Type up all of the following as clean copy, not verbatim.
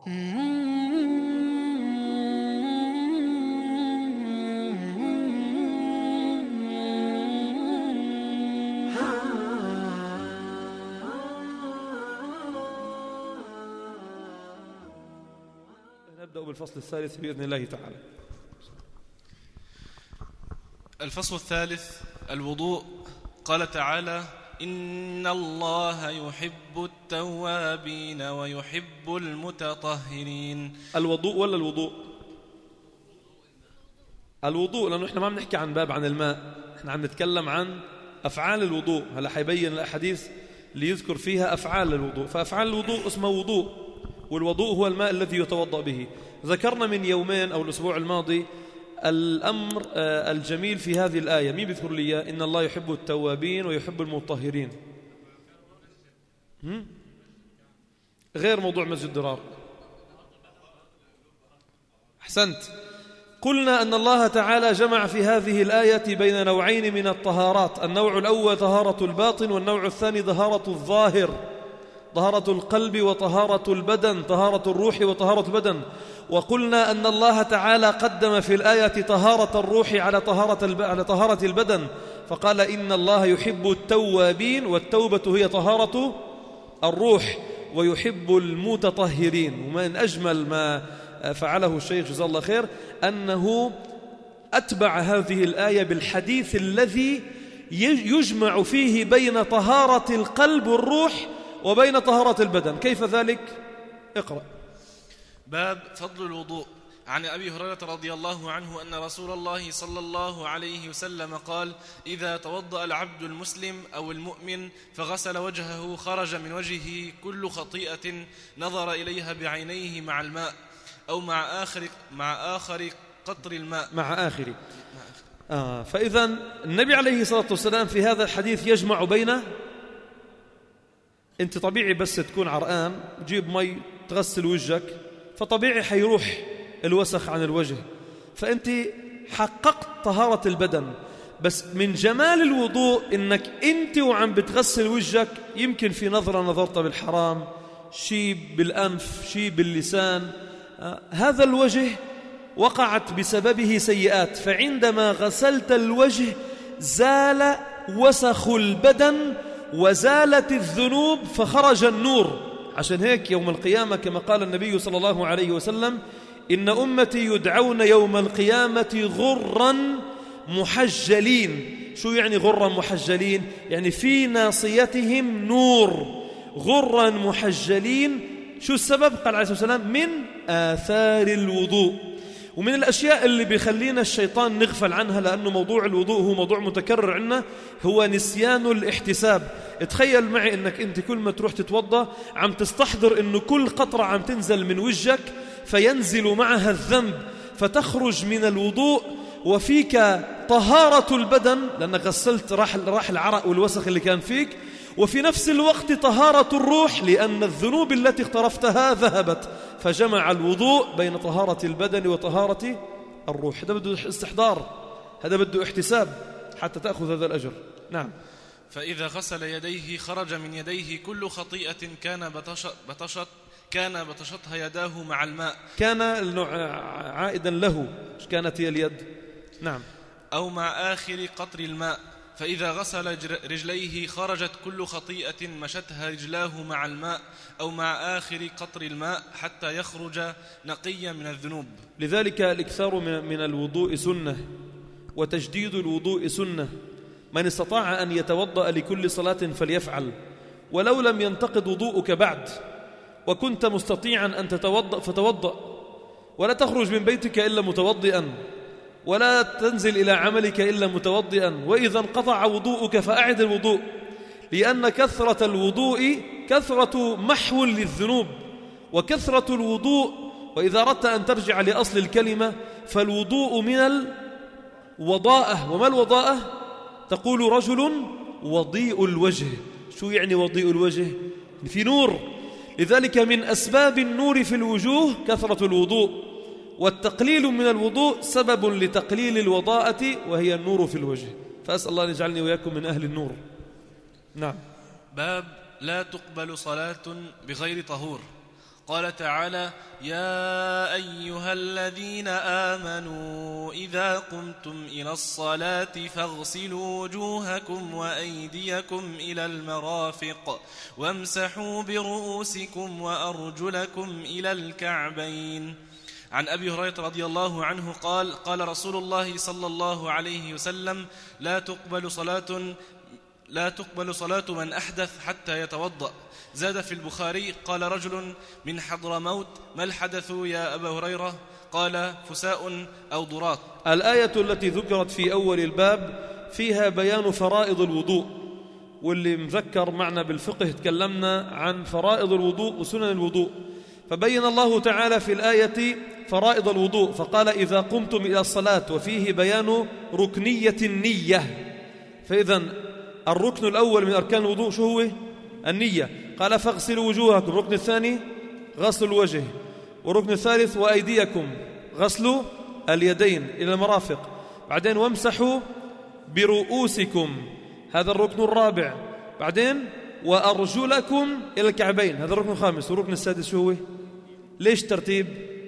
نبدأ بالفصل الثالث بإذن الله تعالى. الفصل الثالث الوضوء. قال تعالى: إن الله يحب التوابين ويحب المتطهرين. الوضوء ولا الوضوء؟ الوضوء، لأنه إحنا ما عم نحكي عن باب عن الماء، إحنا عم نتكلم عن أفعال الوضوء. هلا حيبين الأحاديث اللي يذكر فيها أفعال الوضوء. فأفعال الوضوء اسمه وضوء، والوضوء هو الماء الذي يتوضأ به. ذكرنا من يومين أو الأسبوع الماضي الأمر الجميل في هذه الآية. مين بيذكر لي إياه؟ إن الله يحب التوابين ويحب المطهرين. غير موضوع مسجد ضرار. أحسنت. قلنا أن الله تعالى جمع في هذه الآية بين نوعين من الطهارات. النوع الأول طهارة الباطن، والنوع الثاني طهارة الظاهر، طهارة القلب وطهارة البدن، طهارة الروح وطهارة البدن. وقلنا أن الله تعالى قدم في الآية طهارة الروح على طهارة البدن، فقال إن الله يحب التوابين، والتوبة هي طهارة الروح، ويحب المتطهرين. ومن أجمل ما فعله الشيخ جزاه الله خير أنه أتبع هذه الآية بالحديث الذي يجمع فيه بين طهارة القلب والروح وبين طهارة البدن. كيف ذلك؟ اقرأ. باب فضل الوضوء. عن أبي هريرة رضي الله عنه أن رسول الله صلى الله عليه وسلم قال: إذا توضأ العبد المسلم أو المؤمن فغسل وجهه خرج من وجهه كل خطيئة نظر إليها بعينيه مع الماء أو مع آخر قطر الماء. مع آخر. فإذا النبي عليه الصلاة والسلام في هذا الحديث يجمع بين، أنت طبيعي بس تكون عرقان تجيب مي تغسل وجهك، فطبيعي حيروح الوسخ عن الوجه، فأنت حققت طهارة البدن. بس من جمال الوضوء إنك أنت وعم بتغسل وجهك يمكن في نظرة نظرت بالحرام، شيء بالأنف، شيء باللسان، هذا الوجه وقعت بسببه سيئات، فعندما غسلت الوجه زال وسخ البدن وزالت الذنوب فخرج النور. عشان هيك يوم القيامة كما قال النبي صلى الله عليه وسلم: إن أمتي يدعون يوم القيامة غرا محجلين. شو يعني غرا محجلين؟ يعني في ناصيتهم نور، غرا محجلين. شو السبب؟ قال عليه الصلاة والسلام: من آثار الوضوء. ومن الأشياء اللي بيخلينا الشيطان نغفل عنها، لأنه موضوع الوضوء هو موضوع متكرر عندنا، هو نسيان الاحتساب. تخيل معي أنك أنت كل ما تروح تتوضأ عم تستحضر أنه كل قطرة عم تنزل من وجهك فينزل معها الذنب، فتخرج من الوضوء وفيك طهارة البدن لأنك غسلت راح العرق والوسخ اللي كان فيك، وفي نفس الوقت طهارة الروح لأن الذنوب التي اقترفتها ذهبت. فجمع الوضوء بين طهارة البدن وطهارة الروح. هذا بده استحضار، هذا بده احتساب حتى تأخذ هذا الأجر. نعم. فإذا غسل يديه خرج من يديه كل خطيئة كان بطشتها يداه مع الماء. كان عائدا له، كانت هي اليد. نعم. أو مع آخر قطر الماء. فإذا غسل رجليه خرجت كل خطيئة مشتها رجلاه مع الماء أو مع آخر قطر الماء حتى يخرج نقيا من الذنوب. لذلك الإكثار من الوضوء سنة، وتجديد الوضوء سنة. من استطاع أن يتوضأ لكل صلاة فليفعل، ولو لم ينتقد وضوءك بعد وكنت مستطيعا أن تتوضأ فتوضأ، ولا تخرج من بيتك إلا متوضئا، ولا تنزل إلى عملك إلا متوضئا. وإذا انقطع وضوءك فأعد الوضوء، لأن كثرة الوضوء كثرة محو للذنوب، وكثرة الوضوء، وإذا أردت أن ترجع لأصل الكلمة فالوضوء من الوضاءة. وما الوضاءة؟ تقول رجل وضيء الوجه. شو يعني وضيء الوجه؟ في نور. لذلك من أسباب النور في الوجوه كثرة الوضوء، والتقليل من الوضوء سبب لتقليل الوضاءة وهي النور في الوجه. فأسأل الله أن يجعلني وإياكم من أهل النور. نعم. باب لا تقبل صلاة بغير طهور. قال تعالى: يا أيها الذين آمنوا إذا قمتم إلى الصلاة فاغسلوا وجوهكم وأيديكم إلى المرافق وامسحوا برؤوسكم وأرجلكم إلى الكعبين. عن أبي هريرة رضي الله عنه قال: قال رسول الله صلى الله عليه وسلم: لا تقبل صلاة من أحدث حتى يتوضأ. زاد في البخاري: قال رجل من حضرموت: ما الحدث يا أبا هريرة؟ قال: فساء أو ضراط. الآية التي ذكرت في أول الباب فيها بيان فرائض الوضوء، واللي مذكر معنا بالفقه تكلمنا عن فرائض الوضوء وسنن الوضوء، فبين الله تعالى في الآية فرائض الوضوء فقال: إذا قمتم إلى الصلاة، وفيه بيان ركنية النية. فإذا الركن الأول من أركان الوضوء شو هو؟ النية. قال: فاغسلوا وجوهكم. الركن الثاني غسل الوجه، والركن الثالث وأيديكم غسل اليدين إلى المرافق، بعدين وامسحوا برؤوسكم، هذا الركن الرابع، بعدين وأرجلكم إلى الكعبين، هذا الركن الخامس، والركن السادس شو هو؟ ليش ترتيب؟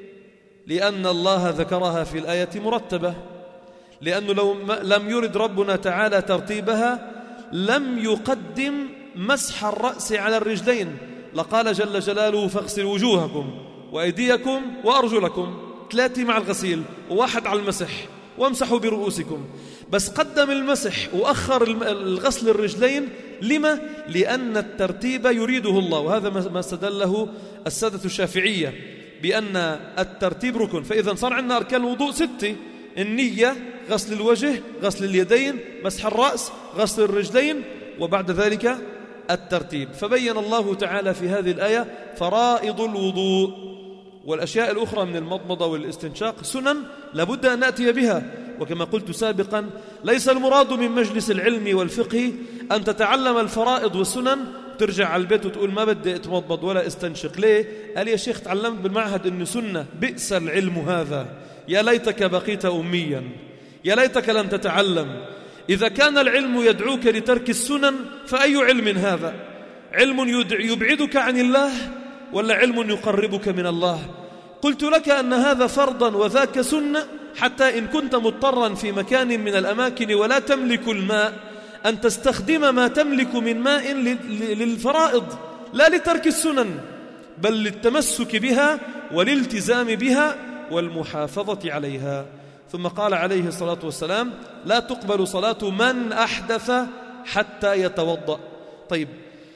لأن الله ذكرها في الآية مرتبة، لأنه لو لم يرد ربنا تعالى ترتيبها لم يقدم مسح الرأس على الرجلين، لقال جل جلاله: فاغسلوا وجوهكم وأيديكم وأرجلكم، 3 مع الغسيل و1 على المسح، وامسحوا برؤوسكم. بس قدم المسح وأخر الغسل الرجلين. لما؟ لأن الترتيب يريده الله، وهذا ما استدله السادة الشافعية بأن الترتيب ركن. فإذا صار عندنا أركان الوضوء 6: النية، غسل الوجه، غسل اليدين، مسح الرأس، غسل الرجلين، وبعد ذلك الترتيب. فبين الله تعالى في هذه الآية فرائض الوضوء، والأشياء الأخرى من المضمضة والاستنشاق سنن لابد أن نأتي بها. وكما قلت سابقا، ليس المراد من مجلس العلم والفقه أن تتعلم الفرائض والسنن ترجع على البيت وتقول ما بدي أتمضمض ولا استنشق. ليه؟ قال: يا شيخ تعلمت بالمعهد أنه سنة. بئس العلم هذا، يا ليتك بقيت أميا، يا ليتك لم تتعلم. إذا كان العلم يدعوك لترك السنن فأي علم هذا؟ علم يبعدك عن الله ولا علم يقربك من الله؟ قلت لك أن هذا فرضا وذاك سنة، حتى إن كنت مضطرا في مكان من الأماكن ولا تملك الماء أن تستخدم ما تملك من ماء للفرائض، لا لترك السنن، بل للتمسك بها والالتزام بها والمحافظة عليها. ثم قال عليه الصلاة والسلام: لا تقبل صلاة من أحدث حتى يتوضأ. طيب،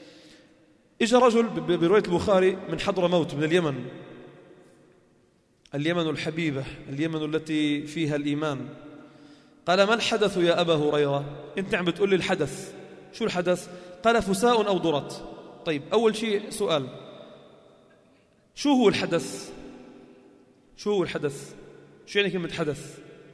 إجا رجل برواية البخاري من حضرموت من اليمن، اليمن الحبيبة، اليمن التي فيها الإيمان. قال: ما الحدث يا أبا هريرة؟ أنت عم بتقول لي الحدث، شو الحدث؟ قال: فساء أو ضرط. طيب، أول شيء سؤال، شو هو الحدث؟ شو هو الحدث؟ شو يعني كلمة حدث؟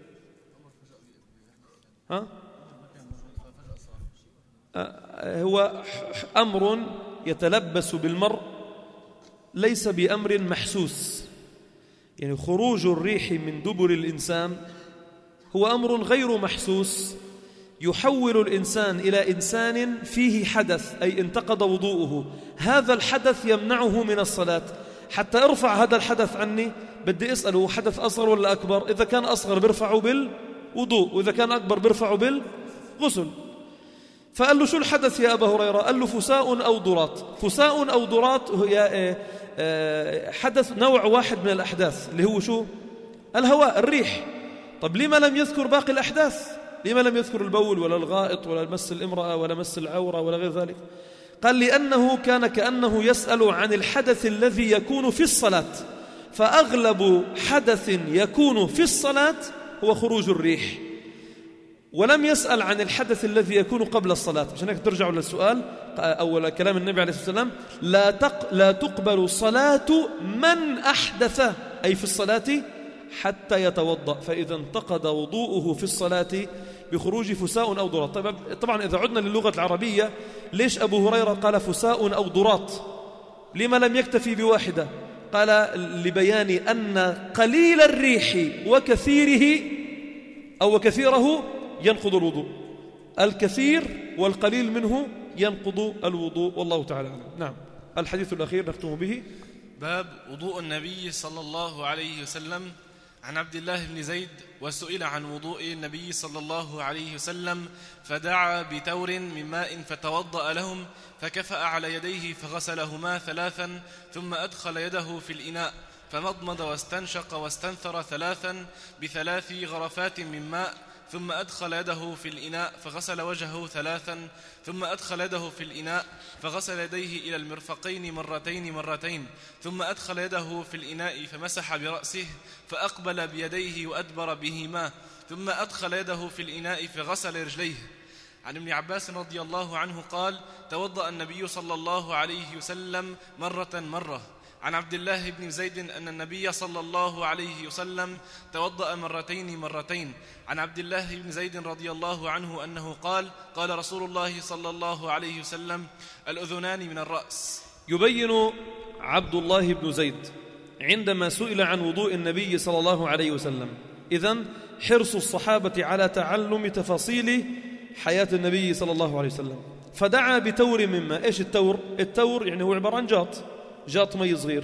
هو أمر يتلبس بالمرء ليس بأمر محسوس، يعني خروج الريح من دبر الإنسان هو أمر غير محسوس، يحول الإنسان إلى إنسان فيه حدث، أي انتقض وضوءه. هذا الحدث يمنعه من الصلاة. حتى ارفع هذا الحدث عني بدي أسأله: حدث أصغر ولا أكبر؟ إذا كان أصغر برفعه بالوضوء، وإذا كان أكبر برفعه بالغسل. فقال له: شو الحدث يا أبا هريرة؟ قال له: فساء أو ضراط. فساء أو ضراط هي حدث نوع واحد من الأحداث، اللي هو شو؟ الهواء، الريح. طب لما لم يذكر باقي الأحداث؟ لما لم يذكر البول ولا الغائط ولا مس الامرأة ولا مس العورة ولا غير ذلك؟ قال: لأنه كان كأنه يسأل عن الحدث الذي يكون في الصلاة، فأغلب حدث يكون في الصلاة هو خروج الريح، ولم يسأل عن الحدث الذي يكون قبل الصلاة. عشان هيك ترجعوا للسؤال أول كلام النبي عليه الصلاة والسلام: لا تقبل صلاة من أحدث، أي في الصلاة، حتى يتوضأ. فإذا انتقض وضوءه في الصلاة بخروج فساء أو ضراط. طبعا إذا عدنا للغة العربية، ليش أبو هريرة قال فساء أو ضراط؟ لما لم يكتفي بواحدة؟ قال: لبيان أن قليل الريح وكثيره أو وكثيره ينقض الوضوء. الكثير والقليل منه ينقض الوضوء، والله تعالى أعلم. نعم، الحديث الأخير نختم به. باب وضوء النبي صلى الله عليه وسلم. عن عبد الله بن زيد وسئل عن وضوء النبي صلى الله عليه وسلم فدعا بتور من ماء فتوضأ لهم فكفأ على يديه فغسلهما 3 ثم أدخل يده في الإناء فمضمض واستنشق واستنثر 3 ب3 غرفات من ماء ثم أدخل يده في الإناء فغسل وجهه 3 ثم أدخل يده في الإناء فغسل يديه إلى المرفقين مرتين ثم أدخل يده في الإناء فمسح برأسه فأقبل بيديه وأدبر بهما ثم أدخل يده في الإناء فغسل رجليه. عن ابن عباس رضي الله عنه قال: توضأ النبي صلى الله عليه وسلم مرة. عن عبد الله بن زيد أن النبي صلى الله عليه وسلم توضأ مرتين. عن عبد الله بن زيد رضي الله عنه أنه قال: قال رسول الله صلى الله عليه وسلم: الأذنان من الرأس. يبين عبد الله بن زيد عندما سئل عن وضوء النبي صلى الله عليه وسلم إذن حرص الصحابة على تعلم تفاصيل حياة النبي صلى الله عليه وسلم، فدعا بتور من ماء. إيش التور؟ التور يعني هو عبارة عن جاط مي صغير.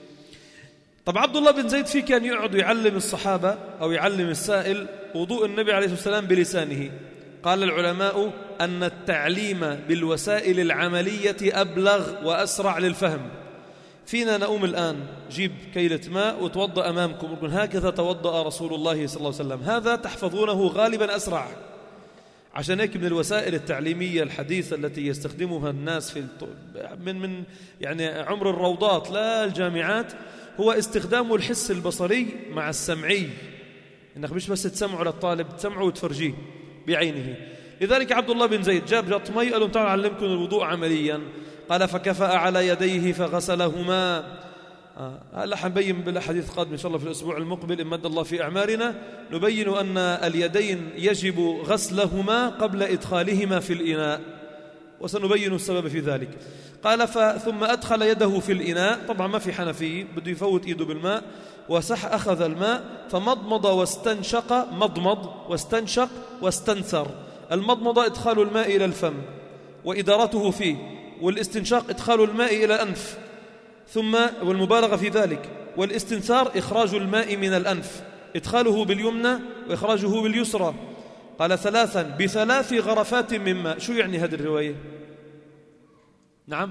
طب عبد الله بن زيد كان يقعد يعلم الصحابة أو يعلم السائل وضوء النبي عليه الصلاة والسلام بلسانه. قال العلماء أن التعليم بالوسائل العملية أبلغ وأسرع للفهم. فينا نقوم الآن جيب كيلة ماء وتوضأ أمامكم وقل هكذا توضأ رسول الله صلى الله عليه وسلم، هذا تحفظونه غالبا أسرع. عشان هيك من الوسائل التعليمية الحديثة التي يستخدمها الناس في من يعني عمر الروضات لا الجامعات هو استخدام الحس البصري مع السمعي، إنك مش بس تسمعه للطالب، تسمعه وتفرجيه بعينه. لذلك عبد الله بن زيد جاب جاط مي قال لهم تعالوا أعلمكم الوضوء عمليا. قال فكفأ على يديه فغسلهما. هلا حنبين بالحديث قادم إن شاء الله في الأسبوع المقبل إن مد الله في أعمارنا، نبين أن اليدين يجب غسلهما قبل إدخالهما في الإناء، وسنبين السبب في ذلك. قال ثم أدخل يده في الإناء، طبعا ما في حنفية بده يفوت إيده بالماء، أخذ الماء فمضمض واستنشق، مضمض واستنشق واستنثر. المضمضة إدخال الماء إلى الفم وإدارته فيه، والاستنشاق إدخال الماء إلى الأنف ثم والمبالغة في ذلك، والاستنثار إخراج الماء من الأنف، إدخاله باليمنى وإخراجه باليسرى. قال 3 ب3 غرفات من ماء. شو يعني هذه الرواية؟ نعم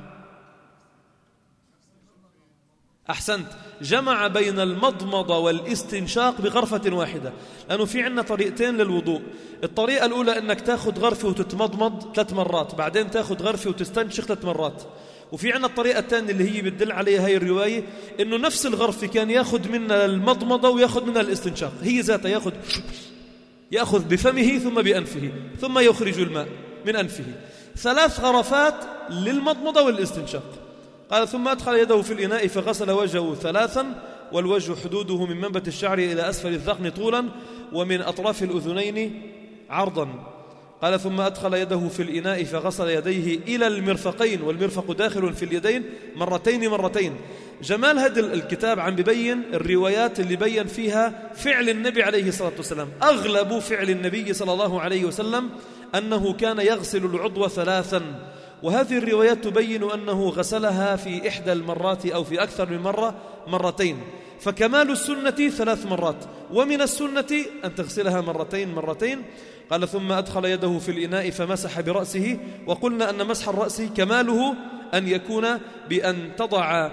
أحسنت، جمع بين المضمضة والاستنشاق بغرفة واحدة، لأنه في عنا طريقتين للوضوء. الطريقة الأولى أنك تأخذ غرفة وتتمضمض 3 مرات، بعدين تأخذ غرفة وتستنشق 3 مرات. وفي عنا الطريقة الثانية اللي هي بتدل عليها هاي الرواية، إنه نفس الغرفة كان يأخذ منها المضمضة ويأخذ منها الاستنشاق، هي ذاتها يأخذ بفمه ثم بأنفه ثم يخرج الماء من أنفه. 3 غرفات للمضمضة والاستنشاق. قال ثم أدخل يده في الإناء فغسل وجهه 3، والوجه حدوده من منبت الشعر إلى أسفل الذقن طولا ومن أطراف الأذنين عرضا. قال ثم أدخل يده في الإناء فغسل يديه إلى المرفقين، والمرفق داخل في اليدين مرتين. جمال هذا الكتاب عم ببين الروايات اللي بين فيها فعل النبي عليه الصلاة والسلام. أغلب فعل النبي صلى الله عليه وسلم أنه كان يغسل العضو 3، وهذه الروايات تبين أنه غسلها في إحدى المرات أو في أكثر من مرة 2. فكمال السنة 3 مرات، ومن السنة أن تغسلها مرتين. قال ثم أدخل يده في الإناء فمسح برأسه. وقلنا أن مسح الرأس كماله أن يكون بأن تضع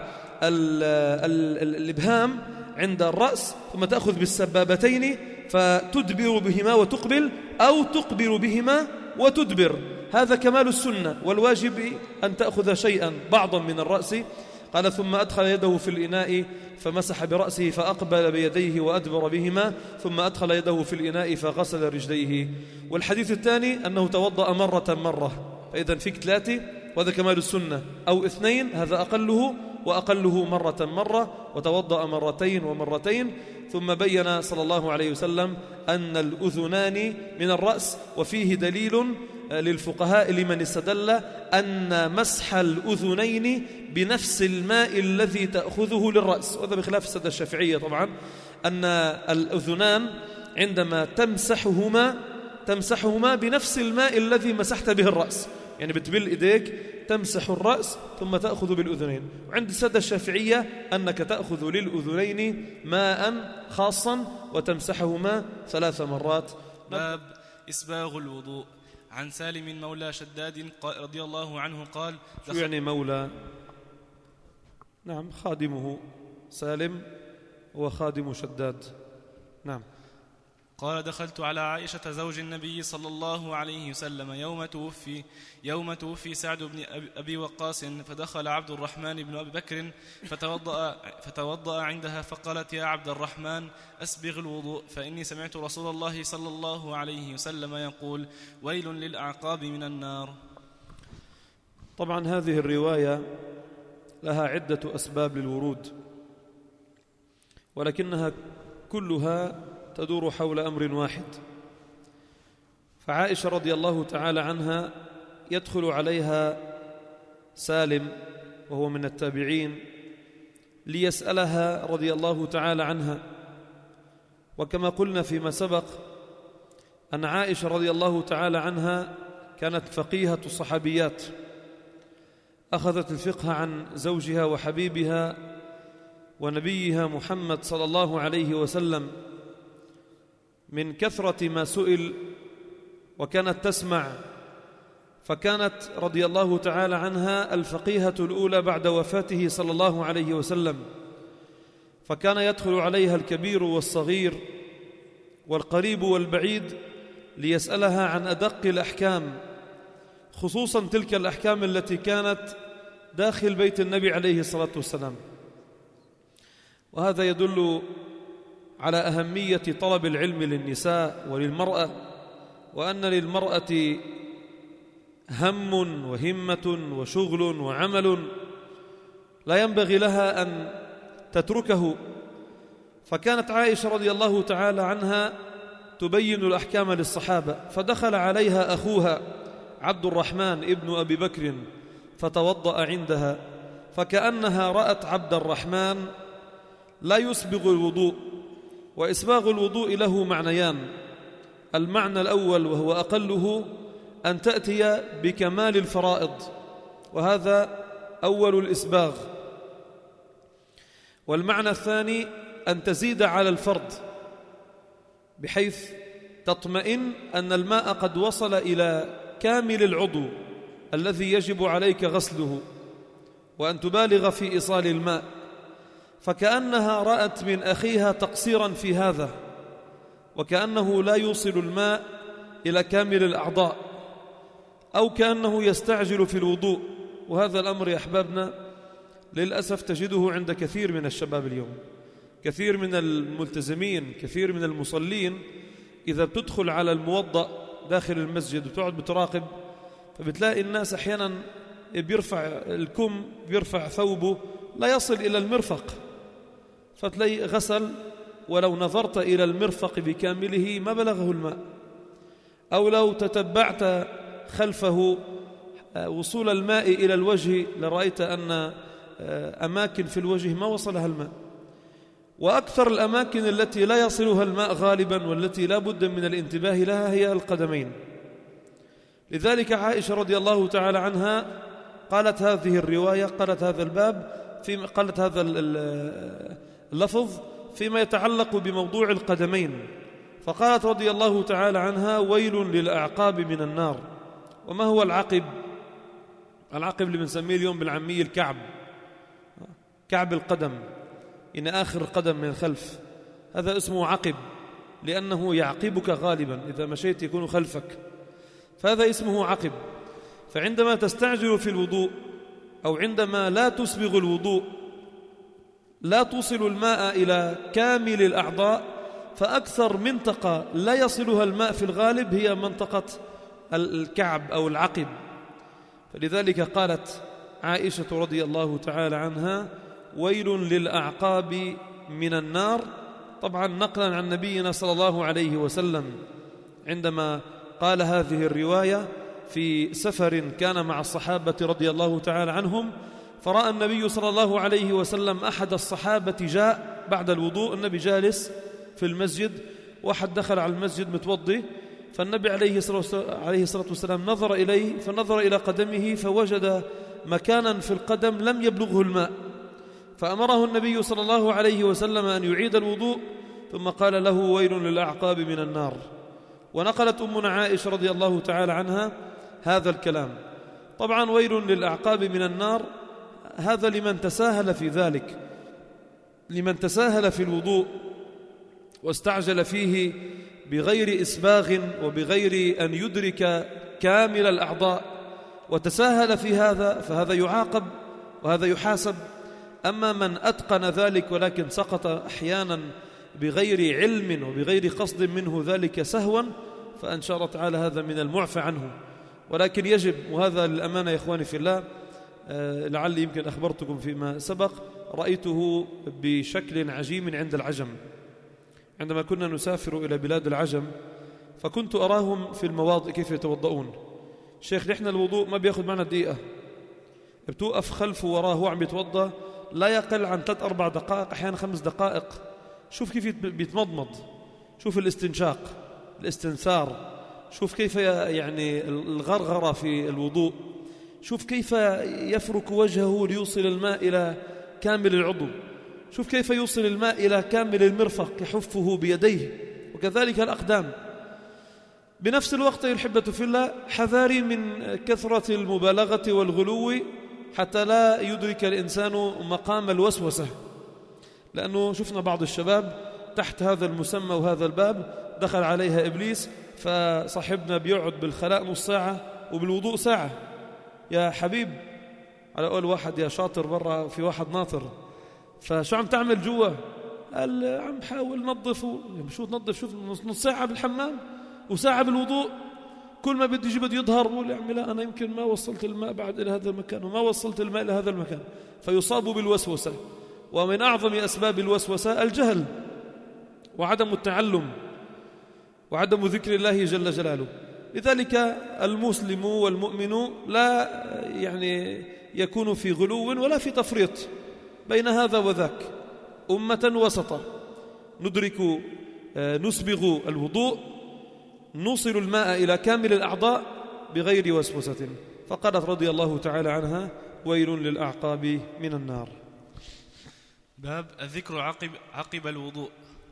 الإبهام عند الرأس ثم تأخذ بالسبابتين فتدبر بهما وتقبل، أو تقبل بهما وتدبر. هذا كمال السنة، والواجب أن تأخذ شيئا بعضا من الرأس. قال ثم أدخل يده في الإناء فمسح برأسه فأقبل بيديه وأدبر بهما، ثم أدخل يده في الإناء فغسل رجليه. والحديث الثاني أنه توضأ مرة، فإذا فيك 3 وهذا كمال السنة، أو 2 هذا أقله، وأقله مرة وتوضأ مرتين. ثم بين صلى الله عليه وسلم أن الأذنان من الرأس، وفيه دليل للفقهاء لمن استدل أن مسح الأذنين بنفس الماء الذي تأخذه للرأس، وهذا بخلاف السادة الشافعية طبعا، أن الأذنان عندما تمسحهما بنفس الماء الذي مسحت به الرأس. يعني بتبل إيديك، تمسح الرأس ثم تأخذ بالأذنين. وعند السادة الشافعية أنك تأخذ للأذنين ماء خاصا وتمسحهما 3 مرات. باب إسباغ الوضوء. عن سالم مولى شداد رضي الله عنه قال: شو يعني مولى؟ نعم، خادمه سالم هو خادم شداد. نعم. قال: دخلت على عائشة زوج النبي صلى الله عليه وسلم يوم توفي سعد بن أبي وقاص، فدخل عبد الرحمن بن أبي بكر فتوضأ عندها، فقالت: يا عبد الرحمن أسبغ الوضوء، فإني سمعت رسول الله صلى الله عليه وسلم يقول: ويل للأعقاب من النار. طبعا هذه الرواية لها عدة أسباب للورود، ولكنها كلها تدور حول أمر واحد. فعائشة رضي الله تعالى عنها يدخل عليها سالم وهو من التابعين ليسألها رضي الله تعالى عنها. وكما قلنا فيما سبق أن عائشة رضي الله تعالى عنها كانت فقيهة الصحابيات، أخذت الفقه عن زوجها وحبيبها ونبيها محمد صلى الله عليه وسلم من كثرة ما سئل، وكانت تسمع، فكانت رضي الله تعالى عنها الفقيهة الأولى بعد وفاته صلى الله عليه وسلم، فكان يدخل عليها الكبير والصغير والقريب والبعيد ليسألها عن أدق الأحكام، خصوصا تلك الأحكام التي كانت داخل بيت النبي عليه الصلاة والسلام. وهذا يدل على أهمية طلب العلم للنساء وللمرأة، وأن للمرأة هم وهمة وشغل وعمل لا ينبغي لها أن تتركه. فكانت عائشة رضي الله تعالى عنها تبين الأحكام للصحابة، فدخل عليها أخوها عبد الرحمن ابن أبي بكر فتوضأ عندها، فكأنها رأت عبد الرحمن لا يسبغ الوضوء. وإسباغ الوضوء له معنيان: المعنى الأول وهو أقله أن تأتي بكمال الفرائض، وهذا أول الإسباغ. والمعنى الثاني أن تزيد على الفرض، بحيث تطمئن أن الماء قد وصل إلى كامل العضو الذي يجب عليك غسله، وأن تبالغ في إيصال الماء. فكأنها رأت من أخيها تقصيرا في هذا، وكأنه لا يوصل الماء إلى كامل الأعضاء، أو كأنه يستعجل في الوضوء. وهذا الأمر يا أحبابنا للأسف تجده عند كثير من الشباب اليوم، كثير من الملتزمين، كثير من المصلين. إذا بتدخل على الموضأ داخل المسجد وتقعد بتراقب، فبتلاقي الناس أحيانا بيرفع الكم، بيرفع ثوبه لا يصل إلى المرفق، فتلاقي غسل ولو نظرت إلى المرفق بكامله ما بلغه الماء، أو لو تتبعت خلفه وصول الماء إلى الوجه لرأيت أن أماكن في الوجه ما وصلها الماء. وأكثر الأماكن التي لا يصلها الماء غالبا والتي لا بد من الانتباه لها هي القدمين. لذلك عائشة رضي الله تعالى عنها قالت هذه الرواية، قالت هذا الباب، قالت هذا اللفظ فيما يتعلق بموضوع القدمين، فقالت رضي الله تعالى عنها: ويل للأعقاب من النار. وما هو العقب؟ العقب اللي بنسميه اليوم بالعامية الكعب، كعب القدم، إن آخر قدم من الخلف، هذا اسمه عقب، لأنه يعقبك غالبا إذا مشيت يكون خلفك، فهذا اسمه عقب. فعندما تستعجل في الوضوء أو عندما لا تسبغ الوضوء، لا توصل الماء إلى كامل الأعضاء، فأكثر منطقة لا يصلها الماء في الغالب هي منطقة الكعب أو العقب. فلذلك قالت عائشة رضي الله تعالى عنها: ويل للأعقاب من النار، طبعا نقلا عن نبينا صلى الله عليه وسلم عندما قال هذه الرواية في سفر كان مع الصحابة رضي الله تعالى عنهم، فرأى النبي صلى الله عليه وسلم أحد الصحابة جاء بعد الوضوء، النبي جالس في المسجد، واحد دخل على المسجد متوضي، فالنبي عليه الصلاة والسلام نظر إليه فنظر إلى قدمه فوجد مكانا في القدم لم يبلغه الماء، فأمره النبي صلى الله عليه وسلم أن يعيد الوضوء، ثم قال له: ويل للأعقاب من النار. ونقلت أمنا عائشة رضي الله تعالى عنها هذا الكلام. طبعا ويل للأعقاب من النار هذا لمن تساهل في ذلك، لمن تساهل في الوضوء واستعجل فيه بغير إسباغ وبغير أن يدرك كامل الأعضاء وتساهل في هذا، فهذا يعاقب وهذا يحاسب. أما من أتقن ذلك ولكن سقط أحيانا بغير علم وبغير قصد منه ذلك سهوا، فإن شاء الله تعالى هذا من المعفى عنه. ولكن يجب، وهذا للأمانة يا إخواني في الله، لعلي يمكن أخبرتكم فيما سبق، رأيته بشكل عجيب عند العجم عندما كنا نسافر إلى بلاد العجم، فكنت أراهم في المواضع كيف يتوضؤون. شيخ نحن الوضوء ما بيأخذ معنا دقيقة، بتوقف خلفه وراه هو عم يتوضأ لا يقل عن 3-4 دقائق، أحيانا 5 دقائق. شوف كيف بيتمضمض، شوف الاستنشاق، الاستنثار، شوف كيف يعني الغرغرة في الوضوء، شوف كيف يفرك وجهه ليوصل الماء إلى كامل العضو، شوف كيف يوصل الماء إلى كامل المرفق يحفه بيديه، وكذلك الأقدام. بنفس الوقت الحبة في الله حذاري من كثرة المبالغة والغلو حتى لا يدرك الإنسان مقام الوسوسة، لأنه شفنا بعض الشباب تحت هذا المسمى وهذا الباب دخل عليها إبليس، فصاحبنا بيقعد بالخلاء نص ساعة وبالوضوء ساعة. يا حبيب، على قول واحد يا شاطر برا في واحد ناطر، فشو عم تعمل جوا؟ قال عم حاول نظف. شو تنظف؟ شوف نص ساعة بالحمام وساعة بالوضوء، كل ما بدي بده يظهر بقول يا عمي لا أنا يمكن ما وصلت الماء بعد إلى هذا المكان وما وصلت الماء إلى هذا المكان، فيصاب بالوسوسة. ومن أعظم أسباب الوسوسة الجهل وعدم التعلم وعدم ذكر الله جل جلاله. لذلك المسلم والمؤمن لا يعني يكون في غلو ولا في تفريط، بين هذا وذاك، أمة وسطة ندرك نسبغ الوضوء، نوصل الماء إلى كامل الأعضاء بغير وسوسة. فقالت رضي الله تعالى عنها: ويل للأعقاب من النار. باب الذكر عقب الوضوء.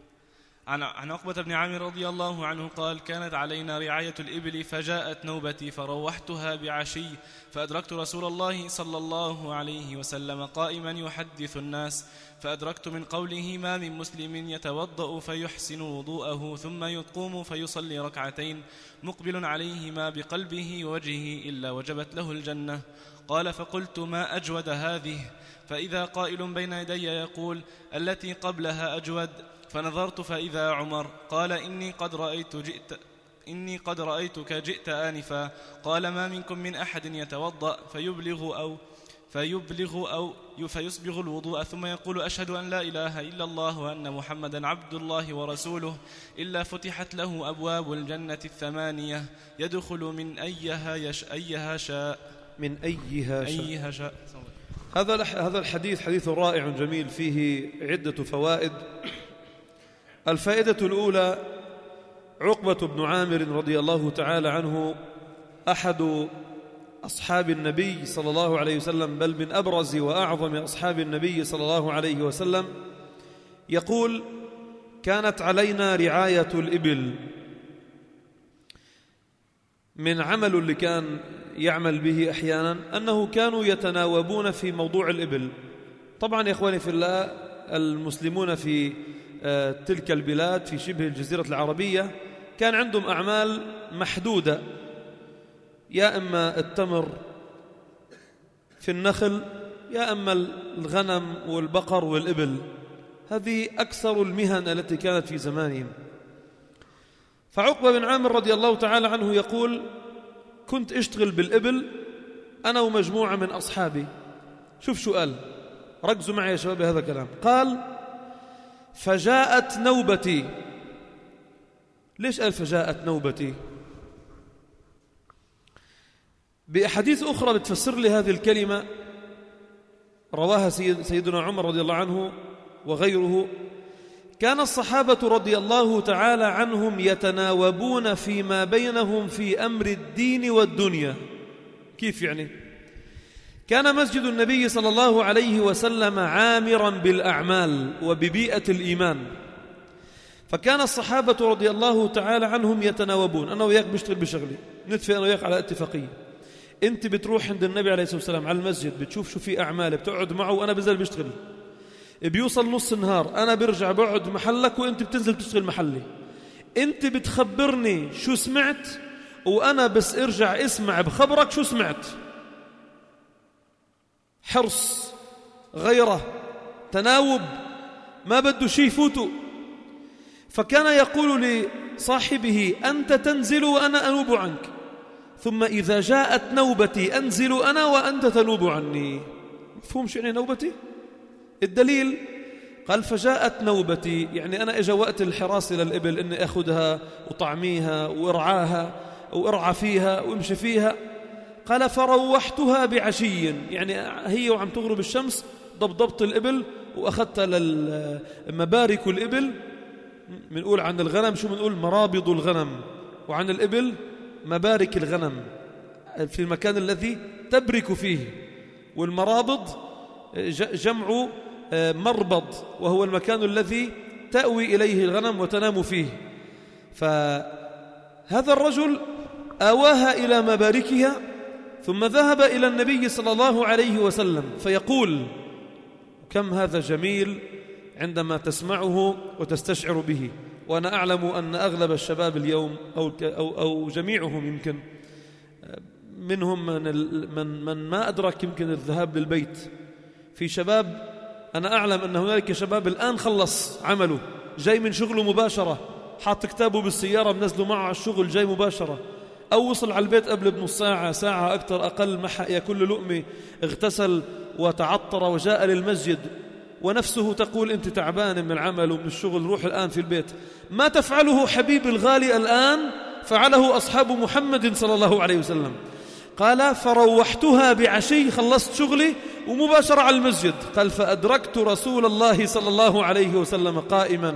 عن عقبة بن عامر رضي الله عنه قال: كانت علينا رعاية الإبل فجاءت نوبتي فروحتها بعشي، فأدركت رسول الله صلى الله عليه وسلم قائما يحدث الناس، فأدركت من قوله: ما من مسلم يتوضأ فيحسن وضوءه ثم يقوم فيصلي ركعتين مقبل عليهما بقلبه ووجهه إلا وجبت له الجنة. قال: فقلت: ما أجود هذه؟ فإذا قائل بين يدي يقول: التي قبلها أجود. فنظرت فإذا عمر. قال: إني قد رأيتك جئت آنفا. قال: ما منكم من أحد يتوضأ فيسبغ الوضوء ثم يقول: أشهد أن لا إله إلا الله وأن محمدا عبد الله ورسوله إلا فتحت له أبواب الجنة 8 يدخل من أيها شاء. من أيها شاء. هذا الحديث حديث رائع جميل فيه عدة فوائد. الفائدة الأولى: عقبة بن عامر رضي الله تعالى عنه أحد أصحاب النبي صلى الله عليه وسلم، بل من أبرز وأعظم أصحاب النبي صلى الله عليه وسلم، يقول: كانت علينا رعاية الإبل. من عمل اللي كان يعمل به أحيانا أنه كانوا يتناوبون في موضوع الإبل. طبعا يا إخواني في الله، المسلمون في تلك البلاد في شبه الجزيرة العربية كان عندهم أعمال محدودة، يا إما التمر في النخل، يا إما الغنم والبقر والإبل. هذه أكثر المهن التي كانت في زمانهم. فعقبة بن عامر رضي الله تعالى عنه يقول: كنت أشتغل بالإبل أنا ومجموعة من أصحابي. شوف شو قال، ركزوا معي يا شباب هذا الكلام. قال: فجاءت نوبتي. ليش قال فجاءت نوبتي؟ بأحاديث أخرى بتفسر لي هذه الكلمة رواها سيدنا عمر رضي الله عنه وغيره. كان الصحابة رضي الله تعالى عنهم يتناوبون فيما بينهم في أمر الدين والدنيا. كيف يعني؟ كان مسجد النبي صلى الله عليه وسلم عامرا بالأعمال وببيئة الإيمان، فكان الصحابة رضي الله تعالى عنهم يتناوبون. أنا وياك بشتغل بشغلي، نتفق أنا وياك على اتفاقية، أنت بتروح عند النبي عليه الصلاة والسلام على المسجد، بتشوف شو في أعمال، بتقعد معه وأنا بنزل بشتغل. بيوصل نص النهار أنا برجع بقعد محلك وأنت بتنزل تشتغل محلي. أنت بتخبرني شو سمعت وأنا بس ارجع اسمع بخبرك شو سمعت. حرص، غيرة، تناوب، ما بده شيء يفوته. فكان يقول لصاحبه: أنت تنزل وأنا أنوب عنك، ثم إذا جاءت نوبتي أنزل أنا وأنت تنوب عني. مفهوم شو يعني نوبتي؟ الدليل قال: فجاءت نوبتي، يعني أنا إجا وقت الحراسة للإبل إني أخذها وطعميها وإرعاها وإرعى فيها وامشي فيها. قال: فروحتها بعشي، يعني هي وعم تغرب الشمس ضبطت الإبل وأخذتها لمبارك الإبل. منقول عن الغنم شو منقول؟ مرابض الغنم، وعن الإبل مبارك الغنم، في المكان الذي تبرك فيه. والمرابض جمع مربض، وهو المكان الذي تأوي إليه الغنم وتنام فيه. فهذا الرجل آواها إلى مباركها، ثم ذهب إلى النبي صلى الله عليه وسلم فيقول: كم هذا جميل عندما تسمعه وتستشعر به. وأنا أعلم أن أغلب الشباب اليوم أو جميعهم يمكن منهم من ما أدرك يمكن الذهاب للبيت. في شباب أنا أعلم أن هنالك شباب الآن خلص عمله، جاي من شغله مباشرة، حاط كتابه بالسيارة بنزله معه على الشغل، جاي مباشرة، أو وصل على البيت قبل بنص ساعة، ساعة أكثر أقل، محق ياكل لقمة، اغتسل وتعطر وجاء للمسجد، ونفسه تقول: أنت تعبان من العمل ومن الشغل، روح الآن في البيت. ما تفعله حبيب الغالي الآن فعله أصحاب محمد صلى الله عليه وسلم. قال: فروحتها بعشي، خلصت شغلي ومباشرة على المسجد. قال: فأدركت رسول الله صلى الله عليه وسلم قائما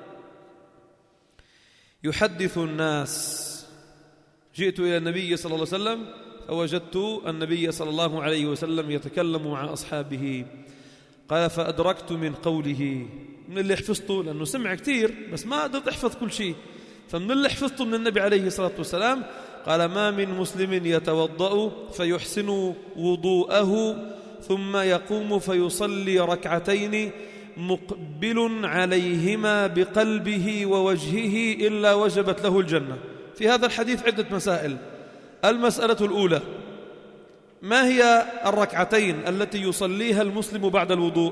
يحدث الناس. جئت إلى النبي صلى الله عليه وسلم فوجدت النبي صلى الله عليه وسلم يتكلم مع أصحابه. قال: فأدركت من قوله، من اللي حفظته، لأنه سمع كتير بس ما قدرت أحفظ كل شيء، فمن اللي حفظته من النبي عليه الصلاة والسلام قال: ما من مسلم يتوضأ فيحسن وضوءه ثم يقوم فيصلي ركعتين مقبل عليهما بقلبه ووجهه إلا وجبت له الجنة. في هذا الحديث عدة مسائل. المسألة الأولى: ما هي الركعتين التي يصليها المسلم بعد الوضوء؟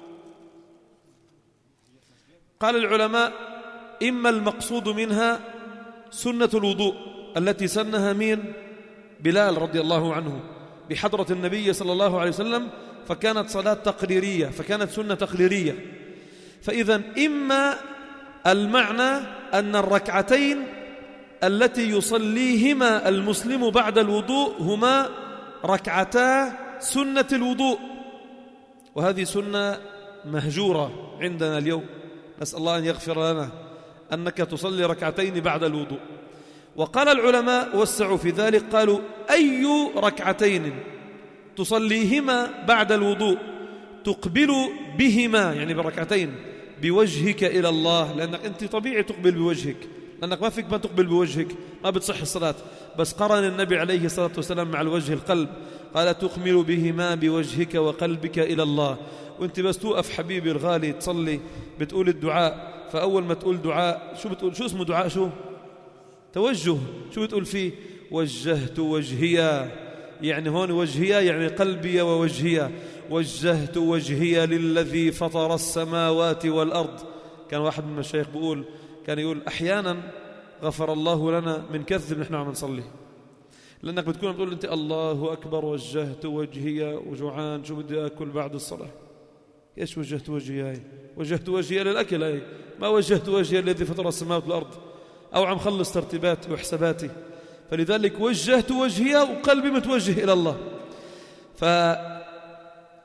قال العلماء: إما المقصود منها سنة الوضوء التي سنها مين؟ بلال رضي الله عنه بحضرة النبي صلى الله عليه وسلم، فكانت صلاة تقريرية، فكانت سنة تقريرية. فإذا إما المعنى أن الركعتين التي يصليهما المسلم بعد الوضوء هما ركعتا سنة الوضوء، وهذه سنة مهجورة عندنا اليوم، نسأل الله أن يغفر لنا، أنك تصلي ركعتين بعد الوضوء. وقال العلماء وسعوا في ذلك، قالوا: أي ركعتين تصليهما بعد الوضوء تقبل بهما، يعني بالركعتين، بوجهك إلى الله، لأنك أنت طبيعي تقبل بوجهك، لأنك ما فيك ما تقبل بوجهك، ما بتصح الصلاة. بس قرن النبي عليه الصلاة والسلام مع الوجه القلب، قال: تقبل بهما بوجهك وقلبك إلى الله. وانت بس توقف حبيبي الغالي تصلي بتقول الدعاء، فأول ما تقول دعاء شو بتقول؟ شو اسمه دعاء؟ شو؟ توجه. شو بتقول فيه؟ وجهت وجهي، يعني هون وجهي يعني قلبي ووجهي. وجهت وجهي للذي فطر السماوات والأرض. كان واحد من المشايخ بيقول، كان يقول: أحيانا غفر الله لنا من كذب نحن عم نصلي، لأنك بتكون بتقول أنت الله أكبر وجهت وجهي وجوعان، شو بدي أكل بعد الصلاة؟ إيش وجهت وجهي هاي؟ وجهت وجهي للأكل هاي، ما وجهت وجهي الذي فطر السماوات والأرض، أو عم خلص ترتيباتي وحساباتي. فلذلك وجهت وجهي وقلبي متوجه إلى الله.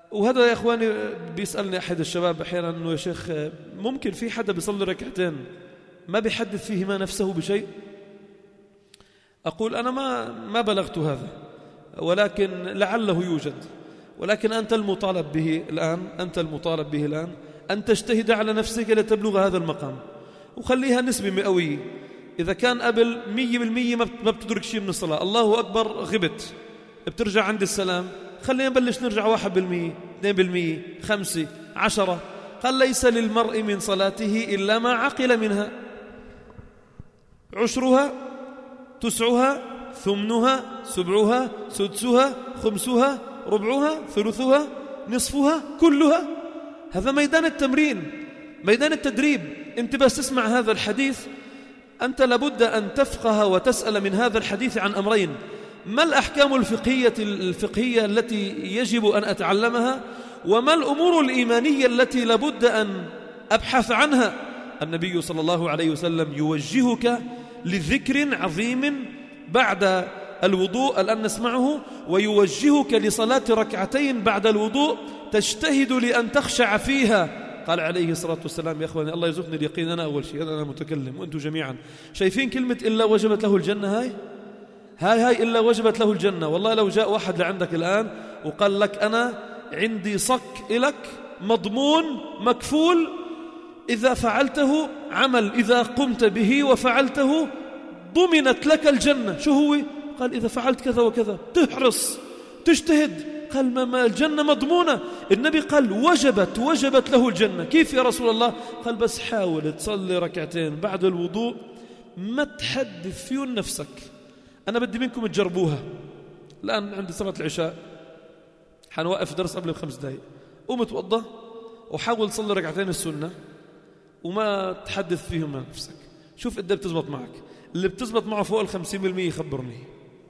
وهذا يا إخواني بيسألني أحد الشباب أحيانا أنه يا شيخ ممكن في حدا بيصلي ركعتين ما بيحدث فيهما نفسه بشيء؟ أقول أنا ما بلغت هذا، ولكن لعله يوجد، ولكن أنت المطالب به الآن أن تجتهد على نفسك لتبلغ هذا المقام، وخليها نسبة مئوية. إذا كان قبل 100% ما بتدرك شيء من الصلاة، الله أكبر غبت، بترجع عند السلام، خلينا نبلش نرجع 1%، 2%، 5، 10. قال ليس للمرء من صلاته إلا ما عقل منها، عشرها، تسعها، ثمنها، سبعها، سدسها، خمسها، ربعها، ثلثها، نصفها، كلها. هذا ميدان التمرين، ميدان التدريب. أنت بس تسمع هذا الحديث، أنت لابد أن تفقه وتسأل من هذا الحديث عن أمرين: ما الأحكام الفقهية التي يجب أن أتعلمها؟ وما الأمور الإيمانية التي لابد أن أبحث عنها؟ النبي صلى الله عليه وسلم يوجهك لذكر عظيم بعد الوضوء الآن نسمعه، ويوجهك لصلاة ركعتين بعد الوضوء تجتهد لأن تخشع فيها. قال عليه الصلاة والسلام: يا أخواني الله يرزقني اليقين، أنا أول شيء أنا متكلم وأنتم جميعا شايفين كلمة إلا وجبت له الجنة؟ هاي إلا وجبت له الجنة. والله لو جاء واحد لعندك الآن وقال لك أنا عندي صك إلك مضمون مكفول، إذا فعلته عمل، إذا قمت به وفعلته ضمنت لك الجنة، شو هو؟ قال إذا فعلت كذا وكذا، تحرص تجتهد. قال ما الجنة مضمونة. النبي قال وجبت له الجنة. كيف يا رسول الله؟ قال بس حاول تصلي ركعتين بعد الوضوء ما تحدث فيهم نفسك. أنا بدي منكم تجربوها. الآن عندي صلاة العشاء، حنوقف درس قبل ب5 دقائق، قوم اتوضى وحاول تصلي ركعتين السنة وما تحدث فيهم نفسك. شوف قد بتزبط معك. اللي بتزبط معه فوق 50% خبرني،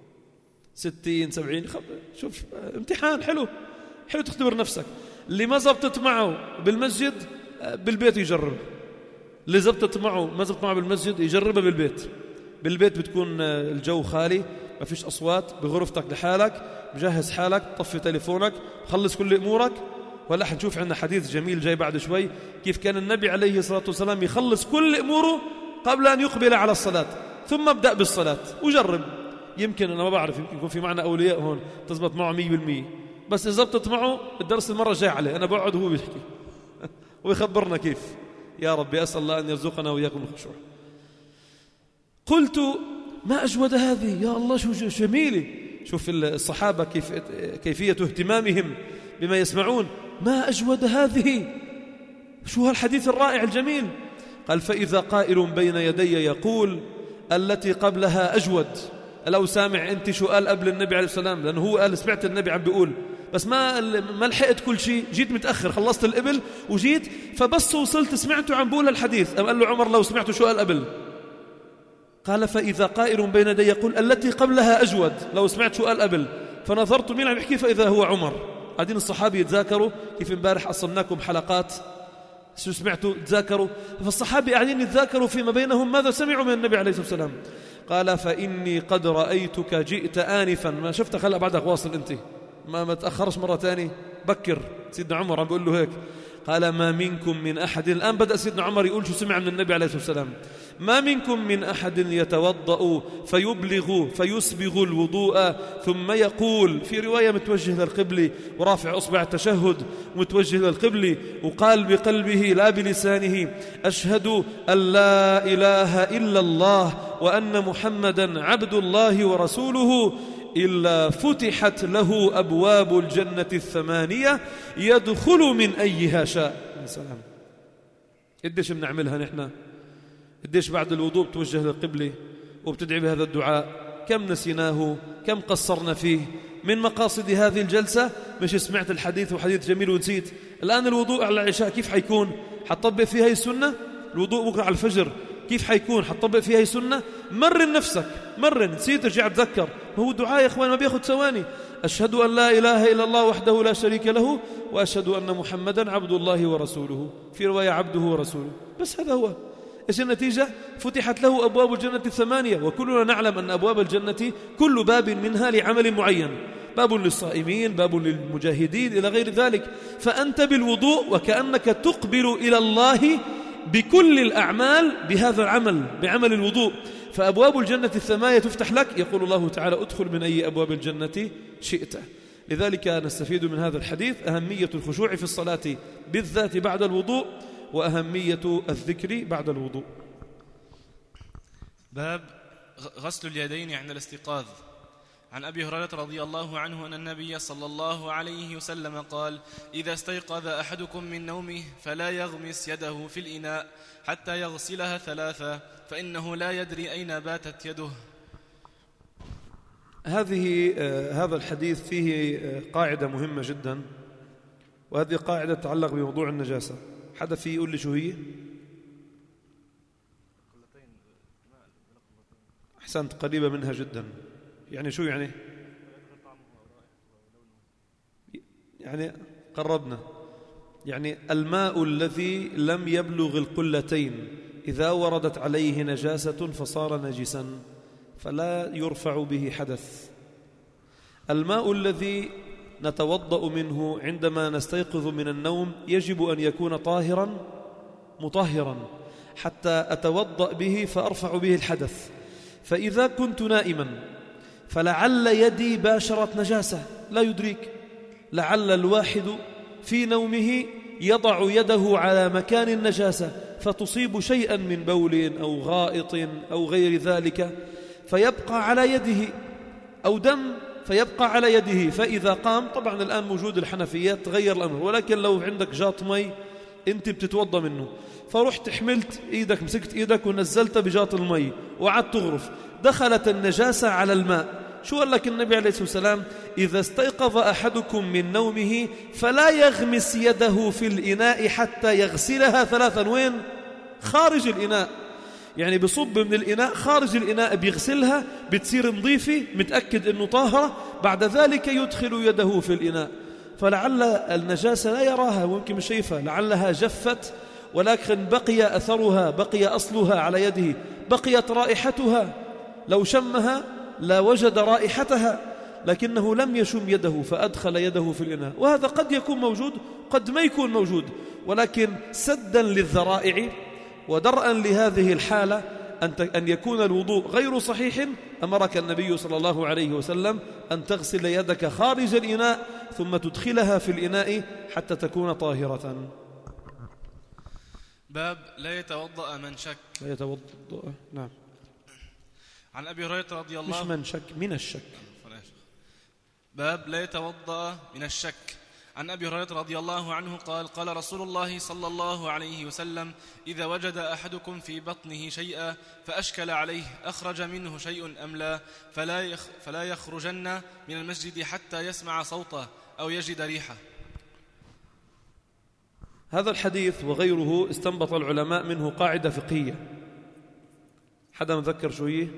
60 70 شوف امتحان حلو تختبر نفسك. اللي ما زبطت معه بالمسجد بالبيت يجرب، اللي زبطت معه ما زبط معه بالمسجد يجربها بالبيت بتكون الجو خالي، ما فيش أصوات، بغرفتك لحالك، مجهز حالك، طفي تليفونك، خلص كل أمورك. ولا حنشوف عندنا حديث جميل جاي بعد شوي كيف كان النبي عليه الصلاة والسلام يخلص كل أموره قبل أن يقبل على الصلاة، ثم ابدأ بالصلاة وجرب. يمكن أنا ما بعرف، يمكن يكون في معنا أولياء هون تزبط معه 100%، بس إذا زبطت معه الدرس المرة الجاية عليه أنا بقعد وهو بيحكي ويخبرنا كيف. يا ربي أسأل الله أن يرزقنا وإياكم الخشوع. قلت ما أجود هذه يا الله، شو جميلة. شوف الصحابة كيفية اهتمامهم بما يسمعون. ما أجود هذه، شو هالحديث الرائع الجميل. قال فإذا قائل بين يدي يقول التي قبلها أجود. لو سامع أنت شو قال قبل النبي عليه السلام، لأنه هو قال سمعت النبي عم بيقول، بس ما لحقت كل شيء، جيت متأخر، خلصت الإبل وجيت، فبس وصلت سمعته عم بقول الحديث. قال له عمر لو سمعته شو قال قبل؟ قال فإذا قائل بين يدي يقول التي قبلها أجود، لو سمعت شو قال قبل. فنظرت مين عم يحكي فإذا هو عمر. قاعدين الصحابة يتذاكروا، كيف امبارح أصلناكم حلقات شو سمعتوا تذاكروا، فالصحابة قاعدين يتذاكروا فيما بينهم ماذا سمعوا من النبي عليه الصلاة والسلام. قال فإني قد رأيتك جئت آنفا، ما شفتك هلأ بعدك واصل أنت، ما تأخرش مرة تاني، بكر. سيدنا عمر عم بيقول له هيك. قال ما منكم من أحد، الآن بدأ سيدنا عمر يقول شو سمع من النبي عليه الصلاة والسلام. ما منكم من أحد يتوضأ فيسبغ الوضوء ثم يقول، في رواية متوجه للقبل ورافع أصبع التشهد متوجه للقبل، وقال بقلبه لا بلسانه أشهد أن لا إله إلا الله وأن محمدا عبد الله ورسوله، إلا فتحت له أبواب الجنة 8 يدخل من أيها شاء. سلام. قديش بنعملها نحن؟ قديش بعد الوضوء بتوجه للقبلة وبتدعي بهذا الدعاء؟ كم نسيناه، كم قصرنا فيه. من مقاصد هذه الجلسة مش سمعت الحديث وحديث جميل ونسيت. الآن الوضوء على العشاء كيف حيكون؟ حتطبق فيها هي السنة. الوضوء بكرة على الفجر كيف حيكون؟ حتطبق فيها هي السنة. مرن نفسك، مرن، نسيت ارجع تذكر. هو الدعاء يا إخوان ما بياخد ثواني. أشهد أن لا إله إلا الله وحده لا شريك له وأشهد أن محمدا عبد الله ورسوله، في رواية عبده ورسوله. بس هذا هو. إيش النتيجة؟ فتحت له أبواب الجنة 8. وكلنا نعلم أن أبواب الجنة كل باب منها لعمل معين. باب للصائمين، باب للمجاهدين إلى غير ذلك. فأنت بالوضوء وكأنك تقبل إلى الله بكل الأعمال بهذا العمل، بعمل الوضوء. فأبواب الجنة 8 تفتح لك، يقول الله تعالى ادخل من أي أبواب الجنة شئت. لذلك نستفيد من هذا الحديث أهمية الخشوع في الصلاة بالذات بعد الوضوء، وأهمية الذكر بعد الوضوء. باب غسل اليدين عند الاستيقاظ. عن أبي هريرة رضي الله عنه أن النبي صلى الله عليه وسلم قال: إذا استيقظ أحدكم من نومه فلا يغمس يده في الإناء حتى يغسلها 3، فإنه لا يدري أين باتت يده. هذا الحديث فيه قاعدة مهمة جدا، وهذه قاعدة تتعلق بموضوع النجاسة. حدا فيه يقول لي شو هي؟ أحسنت، قريبة منها جدا. يعني شو يعني؟ يعني قربنا. يعني الماء الذي لم يبلغ القلتين إذا وردت عليه نجاسة فصار نجسا فلا يرفع به حدث. الماء الذي نتوضأ منه عندما نستيقظ من النوم يجب أن يكون طاهرا مطهرا حتى أتوضأ به فأرفع به الحدث. فإذا كنت نائما فلعل يدي باشرت نجاسة لا يدريك، لعل الواحد في نومه يضع يده على مكان النجاسة فتصيب شيئا من بول أو غائط أو غير ذلك فيبقى على يده، أو دم فيبقى على يده. فإذا قام، طبعا الآن موجود الحنفيات تغير الأمر، ولكن لو عندك جاط مي أنت بتتوضى منه، فرحت حملت إيدك، مسكت إيدك ونزلت بجاط المي وعدت تغرف، دخلت النجاسة على الماء. شو قال لك النبي عليه الصلاة والسلام؟ إذا استيقظ أحدكم من نومه فلا يغمس يده في الإناء حتى يغسلها 3. وين؟ خارج الإناء، يعني بصب من الإناء خارج الإناء بيغسلها، بتصير نظيفة، متأكد أنه طاهرة، بعد ذلك يدخل يده في الإناء. فلعل النجاسة لا يراها ويمكن مش شايفها، لعلها جفت ولكن بقي أثرها، بقي أصلها على يده، بقيت رائحتها، لو شمها لا وجد رائحتها، لكنه لم يشم يده فأدخل يده في الإناء. وهذا قد يكون موجود قد ما يكون موجود، ولكن سدا للذرائع ودرءا لهذه الحالة أن يكون الوضوء غير صحيح، أمرك النبي صلى الله عليه وسلم أن تغسل يدك خارج الإناء ثم تدخلها في الإناء حتى تكون طاهرة. باب لا يتوضأ من شك. لا يتوضأ، نعم. عن أبي هريرة رضي الله، مش من شك، من الشك. باب لا يتوضأ من الشك. عن أبي هريرة رضي الله عنه قال: قال رسول الله صلى الله عليه وسلم: إذا وجد أحدكم في بطنه شيئا فأشكل عليه أخرج منه شيء أم لا فلا يخرجن من المسجد حتى يسمع صوته أو يجد ريحه. هذا الحديث وغيره استنبط العلماء منه قاعدة فقهية. حدا مذكر شو هي؟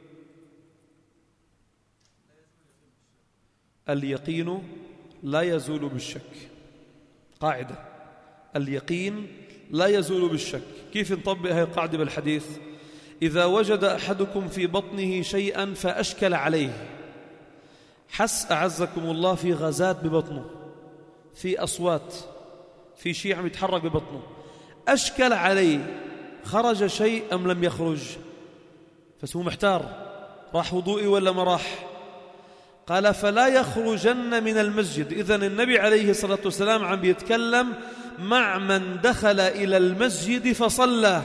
اليقين لا يزول بالشك. قاعدة، اليقين لا يزول بالشك. كيف نطبق هذه القاعدة بالحديث؟ إذا وجد أحدكم في بطنه شيئا فأشكل عليه، حس أعزكم الله في غازات ببطنه، في أصوات، في شيء عم يتحرك ببطنه، أشكل عليه، خرج شيء أم لم يخرج؟ فهو محتار، راح وضوئي ولا ما راح؟ قال: فلا يخرجن من المسجد. إذن النبي عليه الصلاة والسلام عم يتكلم مع من دخل إلى المسجد فصلى،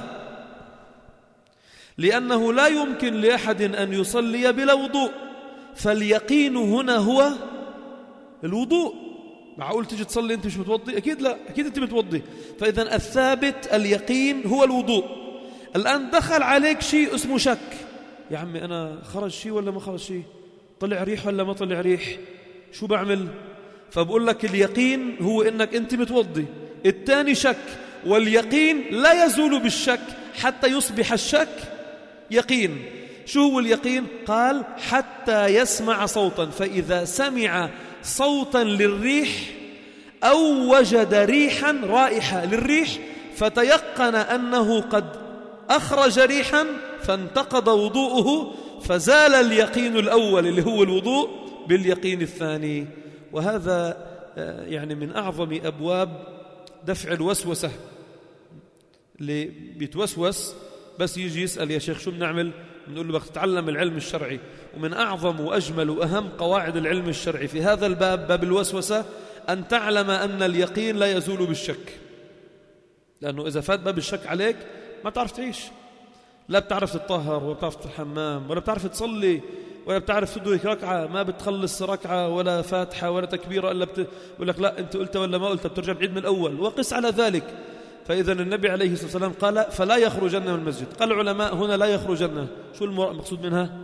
لأنه لا يمكن لأحد أن يصلي بلا وضوء، فاليقين هنا هو الوضوء. معقول تجي تصلي أنت مش متوضي؟ أكيد لا، أكيد أنت متوضي. فإذن الثابت اليقين هو الوضوء. الآن دخل عليك شيء اسمه شك، يا عمي أنا خرج شيء ولا ما خرج شيء؟ طلع ريح ولا ما طلع ريح؟ شو بعمل؟ فبقول لك اليقين هو إنك أنت متوضي، الثاني شك، واليقين لا يزول بالشك حتى يصبح الشك يقين. شو هو اليقين؟ قال: حتى يسمع صوتا، فإذا سمع صوتا للريح أو وجد ريحا، رائحة للريح، فتيقن أنه قد أخرج ريحا فانتقض وضوءه، فزال اليقين الأول اللي هو الوضوء باليقين الثاني. وهذا يعني من أعظم أبواب دفع الوسوسة. اللي بيتوسوس بس يجي يسأل يا شيخ شو بنعمل؟ بنقول له بدك تتعلم العلم الشرعي. ومن أعظم وأجمل وأهم قواعد العلم الشرعي في هذا الباب، باب الوسوسة، أن تعلم أن اليقين لا يزول بالشك. لأنه إذا فات باب الشك عليك ما بتعرف تعيش، لا بتعرف تتطهر ولا بتعرف تدخل الحمام ولا بتعرف تصلي ولا بتعرف تدرك ركعة، ما بتخلص ركعة ولا فاتحة ولا تكبيرة إلا بقول لك لا أنت قلت ولا ما قلت، بترجع بعيد من الأول. وقس على ذلك. فإذا النبي عليه الصلاة والسلام قال فلا يخرجن من المسجد. قال العلماء هنا لا يخرجن، شو المقصود منها؟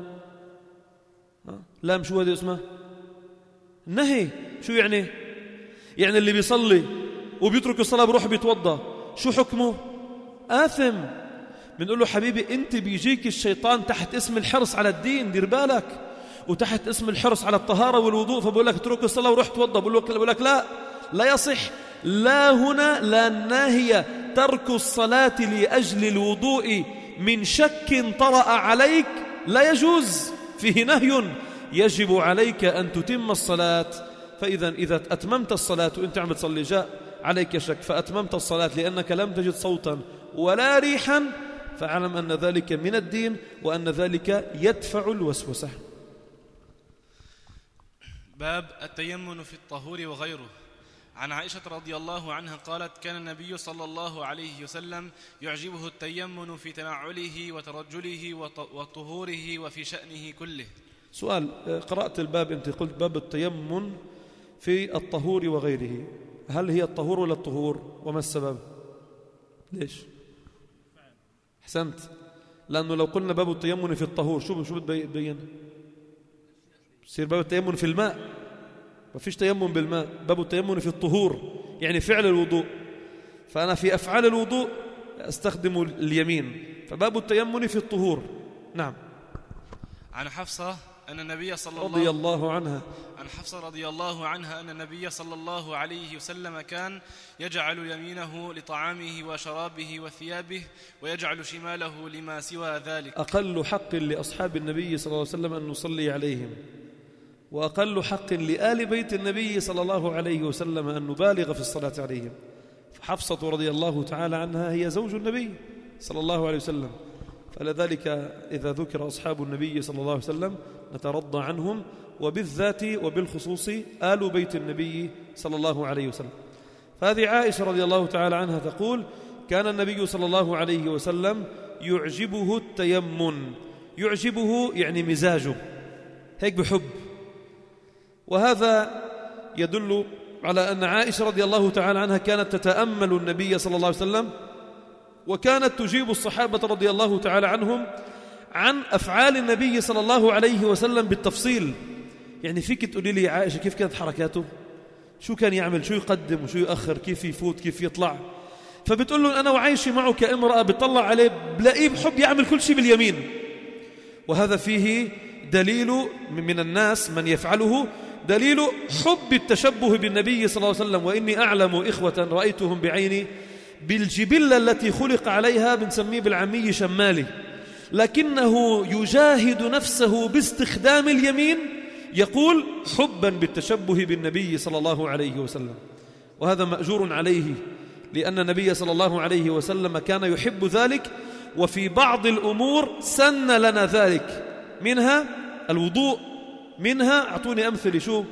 لام شو هذه اسمها؟ نهي. شو يعني؟ يعني اللي بيصلي وبيترك الصلاة بروح بيتوضى شو حكمه؟ آثم. بنقول له حبيبي أنت بيجيك الشيطان تحت اسم الحرص على الدين، دير بالك، وتحت اسم الحرص على الطهارة والوضوء، فبقول لك اترك الصلاة وروح توضى. بقول لك لا يصح. لا هنا لا ناهية. ترك الصلاة لأجل الوضوء من شك طرأ عليك لا يجوز، فيه نهي. يجب عليك أن تتم الصلاة. فإذا أتممت الصلاة وأنت عم تصلي جاء عليك شك فأتممت الصلاة لأنك لم تجد صوتا ولا ريحا، فاعلم أن ذلك من الدين وأن ذلك يدفع الوسوسة. باب التيمم في الطهور وغيره. عن عائشة رضي الله عنها قالت كان النبي صلى الله عليه وسلم يعجبه التيمم في تنعله وترجله وطهوره وفي شأنه كله. سؤال، قرأت الباب أنت قلت باب التيمم في الطهور وغيره، هل هي الطهور ولا الطهور؟ وما السبب؟ ليش؟ أحسنت. لأنه لو قلنا باب التيمم في الطهور شو بتبين؟ يصير باب التيمم في الماء، ما فيش تيمم بالماء. باب التيمم في الطهور يعني فعل الوضوء، فأنا في أفعال الوضوء أستخدم اليمين، فباب التيمم في الطهور. نعم. عن حفصة أن النبي رضي الله عنها عن حفصة رضي الله عنها أن النبي صلى الله عليه وسلم كان يجعل يمينه لطعامه وشرابه وثيابه ويجعل شماله لما سوى ذلك. أقل حق لأصحاب النبي صلى الله عليه وسلم أن نصلي عليهم، وأقل حق لآل بيت النبي صلى الله عليه وسلم أن نبالغ في الصلاة عليهم. فحفصة رضي الله تعالى عنها هي زوج النبي صلى الله عليه وسلم، فلذلك إذا ذكر أصحاب النبي صلى الله عليه وسلم نترضى عنهم، وبالذات وبالخصوص آل بيت النبي صلى الله عليه وسلم. فهذه عائشة رضي الله تعالى عنها تقول كان النبي صلى الله عليه وسلم يعجبه التيمم. يعجبه يعني مزاجه هيك بحب. وهذا يدل على أن عائشة رضي الله تعالى عنها كانت تتأمل النبي صلى الله عليه وسلم، وكانت تجيب الصحابة رضي الله تعالى عنهم عن أفعال النبي صلى الله عليه وسلم بالتفصيل. يعني فيك تقولي لي عائشة كيف كانت حركاته، شو كان يعمل، شو يقدم وشو يؤخر، كيف يفوت كيف يطلع. فبتقول له أنا وعايشة معه كامرأة بتطلع عليه بلاقيه بحب يعمل كل شيء باليمين. وهذا فيه دليل من الناس من يفعله، دليل حب التشبه بالنبي صلى الله عليه وسلم. وإني أعلم إخوة رأيتهم بعيني بالجبلة التي خلق عليها بنسميه بالعامية شمالي، لكنه يجاهد نفسه باستخدام اليمين، يقول حبا بالتشبه بالنبي صلى الله عليه وسلم. وهذا مأجور عليه، لأن النبي صلى الله عليه وسلم كان يحب ذلك، وفي بعض الأمور سن لنا ذلك، منها الوضوء، منها أعطوني أمثلة، شو؟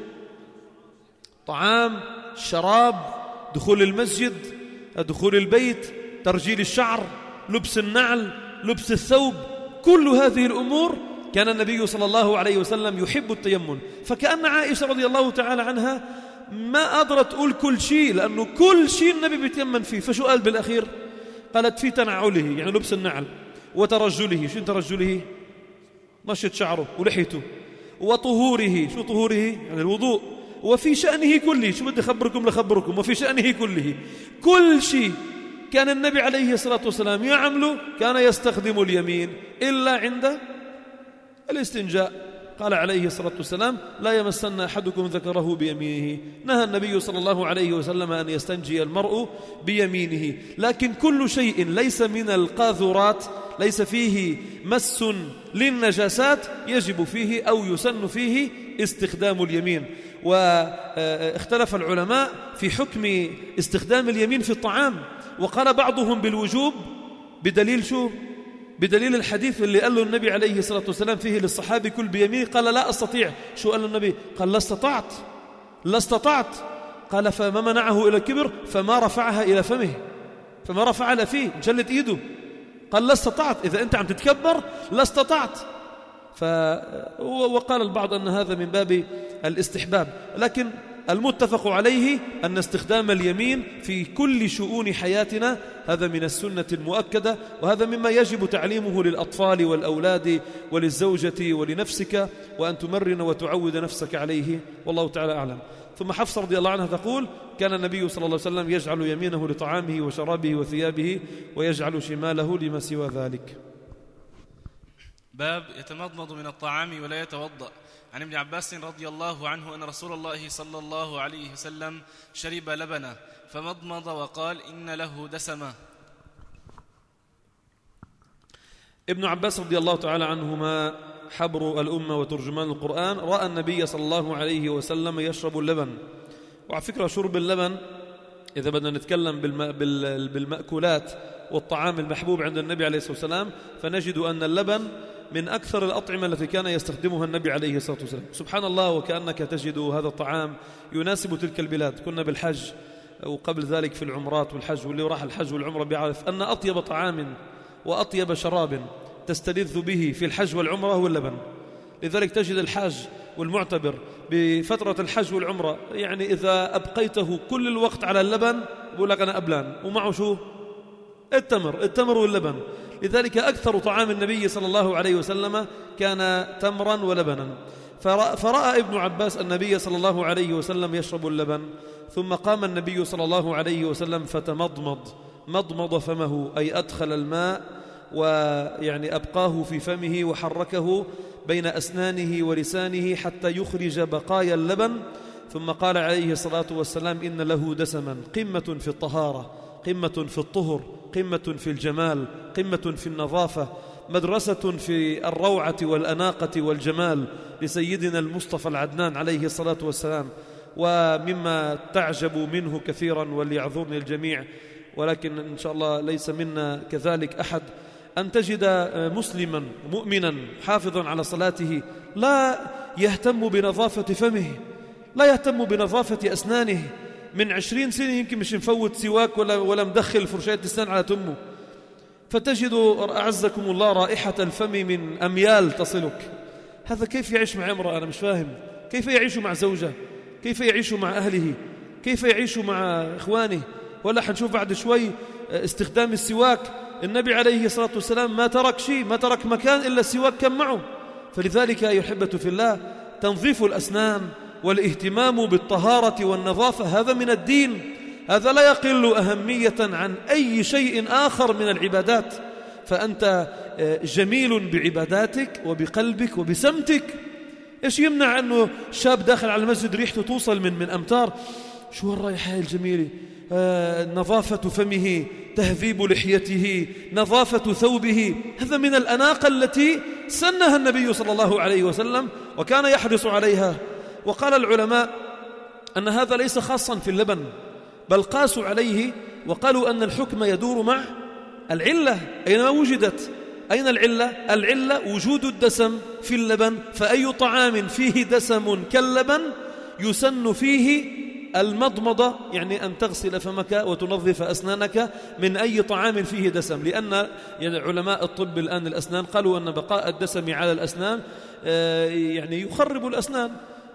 طعام، شراب، دخول المسجد، دخول البيت، ترجيل الشعر، لبس النعل، لبس الثوب، كل هذه الأمور كان النبي صلى الله عليه وسلم يحب التيمم. فكأن عائشة رضي الله تعالى عنها ما قدرت تقول كل شيء، لأنه كل شيء النبي بيتيمم فيه. فشو قال بالأخير؟ قالت في تنعله يعني لبس النعل، وترجله، شو ترجله؟ مشط شعره ولحيته، وطهوره، شو طهوره؟ يعني الوضوء، وفي شأنه كله، شو بدي أخبركم وفي شأنه كله، كل شيء كان النبي عليه الصلاة والسلام يعمله كان يستخدم اليمين إلا عند الاستنجاء. قال عليه الصلاة والسلام لا يمسن أحدكم ذكره بيمينه. نهى النبي صلى الله عليه وسلم أن يستنجي المرء بيمينه. لكن كل شيء ليس من القاذورات، ليس فيه مس للنجاسات، يجب فيه أو يسن فيه استخدام اليمين. واختلف العلماء في حكم استخدام اليمين في الطعام، وقال بعضهم بالوجوب بدليل شو؟ بدليل الحديث اللي قال له النبي عليه الصلاة والسلام فيه للصحابي كل بيمين، قال لا أستطيع. شو قال له النبي؟ قال لا استطعت. قال فما منعه إلى الكبر؟ فما رفعها إلى فمه، فما رفعها إلى فيه، جلت إيده. قال لا استطعت، إذا أنت عم تتكبر لا استطعت. وقال البعض أن هذا من باب الاستحباب، لكن المتفق عليه أن استخدام اليمين في كل شؤون حياتنا هذا من السنة المؤكدة، وهذا مما يجب تعليمه للأطفال والأولاد وللزوجة ولنفسك، وأن تمرن وتعود نفسك عليه، والله تعالى أعلم. ثم حفصة رضي الله عنها تقول: كان النبي صلى الله عليه وسلم يجعل يمينه لطعامه وشرابه وثيابه، ويجعل شماله لما سوى ذلك. باب يتمضمض من الطعام ولا يتوضأ. عن ابن عباس رضي الله عنه أن رسول الله صلى الله عليه وسلم شرب لبنا فمضمض وقال: إن له دسمة. ابن عباس رضي الله تعالى عنهما حبر الأمة وترجمان القرآن رأى النبي صلى الله عليه وسلم يشرب اللبن. وعلى فكرة شرب اللبن إذا بدنا نتكلم بالمأكولات والطعام المحبوب عند النبي عليه الصلاة والسلام، فنجد أن اللبن من أكثر الأطعمة التي كان يستخدمها النبي عليه الصلاة والسلام. سبحان الله، وكأنك تجد هذا الطعام يناسب تلك البلاد. كنا بالحج وقبل ذلك في العمرات والحج، واللي راح الحج والعمرة بيعرف أن أطيب طعام وأطيب شراب تستلذ به في الحج والعمرة هو اللبن. لذلك تجد الحاج والمعتبر بفترة الحج والعمرة، يعني إذا أبقيته كل الوقت على اللبن بقول لك أنا أبلان، ومعه شو؟ التمر واللبن. لذلك أكثر طعام النبي صلى الله عليه وسلم كان تمرا ولبنا. فرأى ابن عباس النبي صلى الله عليه وسلم يشرب اللبن، ثم قام النبي صلى الله عليه وسلم مضمض فمه، أي أدخل الماء ويعني أبقاه في فمه وحركه بين أسنانه ولسانه حتى يخرج بقايا اللبن، ثم قال عليه الصلاة والسلام: إن له دسما، قمة في الطهارة، قمة في الطهر، قمة في الجمال، قمة في النظافة، مدرسة في الروعة والأناقة والجمال لسيدنا المصطفى العدنان عليه الصلاة والسلام. ومما تعجب منه كثيرا، وليعذرني الجميع، ولكن إن شاء الله ليس منا كذلك أحد، أن تجد مسلما مؤمنا حافظا على صلاته لا يهتم بنظافة فمه، لا يهتم بنظافة أسنانه. من 20 سنة يمكن مش مفوت سواك ولا مدخل فرشاة السنان على تمه، فتجد أعزكم الله رائحة الفم من أميال تصلك. هذا كيف يعيش مع امرأة؟ أنا مش فاهم. كيف يعيش مع زوجة؟ كيف يعيش مع أهله؟ كيف يعيش مع إخوانه؟ ولا حنشوف بعد شوي استخدام السواك. النبي عليه الصلاة والسلام ما ترك شيء، ما ترك مكان إلا السواك كان معه. فلذلك أيها الأحبة في الله، تنظيف الأسنان والاهتمام بالطهارة والنظافة هذا من الدين، هذا لا يقل أهمية عن أي شيء آخر من العبادات. فأنت جميل بعباداتك وبقلبك وبسمتك. إيش يمنع أنه شاب داخل على المسجد ريحته توصل من أمتار؟ شو الرائحة الجميلة؟ نظافة فمه، تهذيب لحيته، نظافة ثوبه، هذا من الأناقة التي سنها النبي صلى الله عليه وسلم وكان يحرص عليها. وقال العلماء أن هذا ليس خاصا في اللبن، بل قاسوا عليه وقالوا أن الحكم يدور مع العلة أينما وجدت. أين العلة؟ العلة وجود الدسم في اللبن، فأي طعام فيه دسم كاللبن يسن فيه المضمضة، يعني أن تغسل فمك وتنظف أسنانك من أي طعام فيه دسم. لأن علماء الطب الآن الأسنان قالوا أن بقاء الدسم على الأسنان يعني يخرب الأسنان،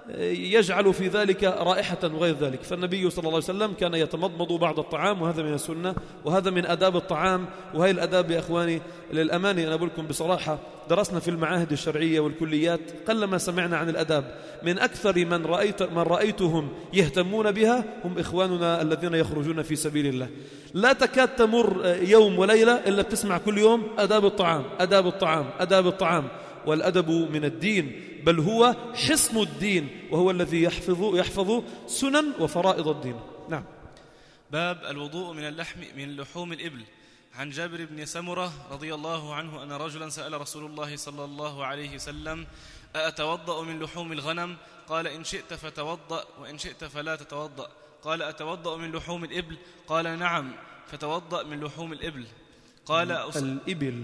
يجعل في ذلك رائحة وغير ذلك. فالنبي صلى الله عليه وسلم كان يتمضمض بعض الطعام، وهذا من السنة وهذا من أداب الطعام. وهي الأداب يا أخواني للأمانة أنا أقول لكم بصراحة، درسنا في المعاهد الشرعية والكليات قلما سمعنا عن الأداب. من أكثر من رأيتهم يهتمون بها هم إخواننا الذين يخرجون في سبيل الله. لا تكاد تمر يوم وليلة إلا بتسمع كل يوم أداب الطعام، أداب الطعام، أداب الطعام. والأدب من الدين، بل هو حصن الدين، وهو الذي يحفظ سنن وفرائض الدين. نعم. باب الوضوء من لحوم الإبل. عن جابر بن سمرة رضي الله عنه أن رجلا سأل رسول الله صلى الله عليه وسلم أأتوضأ من لحوم الغنم؟ قال إن شئت فتوضأ وإن شئت فلا تتوضأ. قال أتوضأ من لحوم الإبل؟ قال نعم، فتوضأ من لحوم الإبل. قال الإبل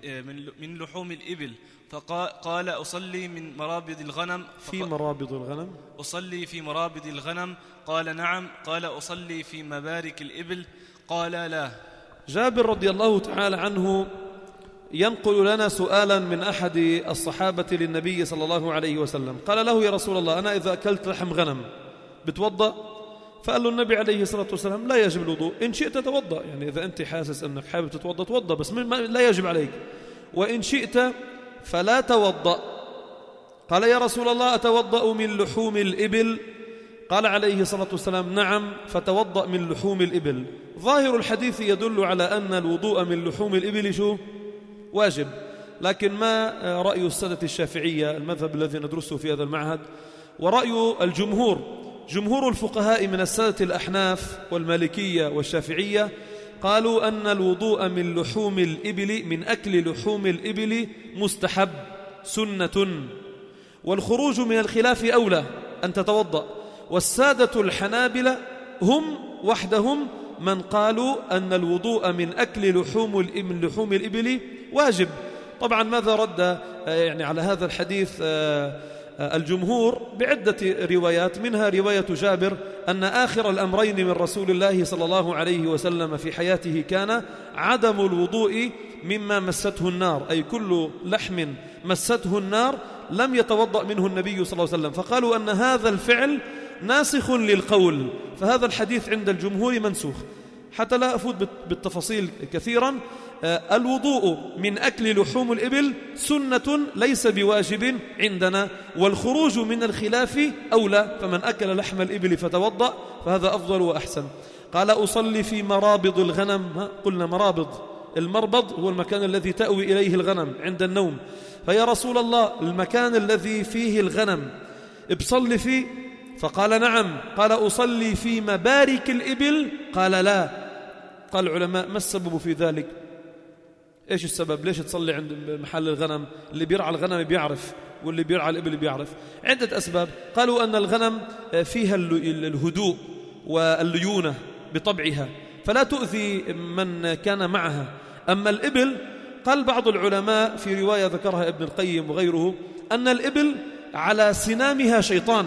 من لحوم الإبل. فقال أصلي من مرابض الغنم؟ في مرابض الغنم؟ أصلي في مرابض الغنم. قال نعم. قال أصلي في مبارك الإبل؟ قال لا. جابر رضي الله تعالى عنه ينقل لنا سؤالا من أحد الصحابة للنبي صلى الله عليه وسلم. قال له: يا رسول الله، أنا إذا أكلت لحم غنم بتوضأ؟ فقال له النبي عليه الصلاة والسلام: لا يجب الوضوء، إن شئت توضأ، يعني إذا أنت حاسس أنك حابب تتوضأ توضأ، بس لا يجب عليك، وإن شئت فلا توضأ. قال: يا رسول الله، أتوضأ من لحوم الإبل؟ قال عليه الصلاة والسلام: نعم، فتوضأ من لحوم الإبل. ظاهر الحديث يدل على أن الوضوء من لحوم الإبل شو؟ واجب. لكن ما رأي السادة الشافعية، المذهب الذي ندرسه في هذا المعهد، ورأي جمهور الفقهاء من السادة الأحناف والمالكية والشافعية، قالوا أن الوضوء من لحوم الإبل، من أكل لحوم الإبل، مستحب سنة، والخروج من الخلاف أولى أن تتوضأ. والسادة الحنابلة هم وحدهم من قالوا أن الوضوء من أكل لحوم الإبل واجب. طبعا ماذا رد يعني على هذا الحديث الجمهور؟ بعدة روايات، منها رواية جابر أن آخر الأمرين من رسول الله صلى الله عليه وسلم في حياته كان عدم الوضوء مما مسته النار، أي كل لحم مسته النار لم يتوضأ منه النبي صلى الله عليه وسلم، فقالوا أن هذا الفعل ناسخ للقول، فهذا الحديث عند الجمهور منسوخ. حتى لا أفوت بالتفاصيل كثيرا، الوضوء من أكل لحوم الإبل سنة ليس بواجب عندنا، والخروج من الخلاف أولى، فمن أكل لحم الإبل فتوضأ فهذا أفضل وأحسن. قال: أصلي في مرابض الغنم. قلنا مرابض، المربض هو المكان الذي تأوي إليه الغنم عند النوم، فيا رسول الله المكان الذي فيه الغنم بصلي فيه؟ فقال نعم. قال: أصلي في مبارك الإبل؟ قال لا. قال العلماء: ما السبب في ذلك؟ إيش السبب؟ ليش تصلي عند محل الغنم؟ اللي بيرعى الغنم بيعرف، واللي بيرعى الإبل بيعرف. عدة أسباب. قالوا أن الغنم فيها الهدوء والليونة بطبعها، فلا تؤذي من كان معها. أما الإبل، قال بعض العلماء في رواية ذكرها ابن القيم وغيره، أن الإبل على سنامها شيطان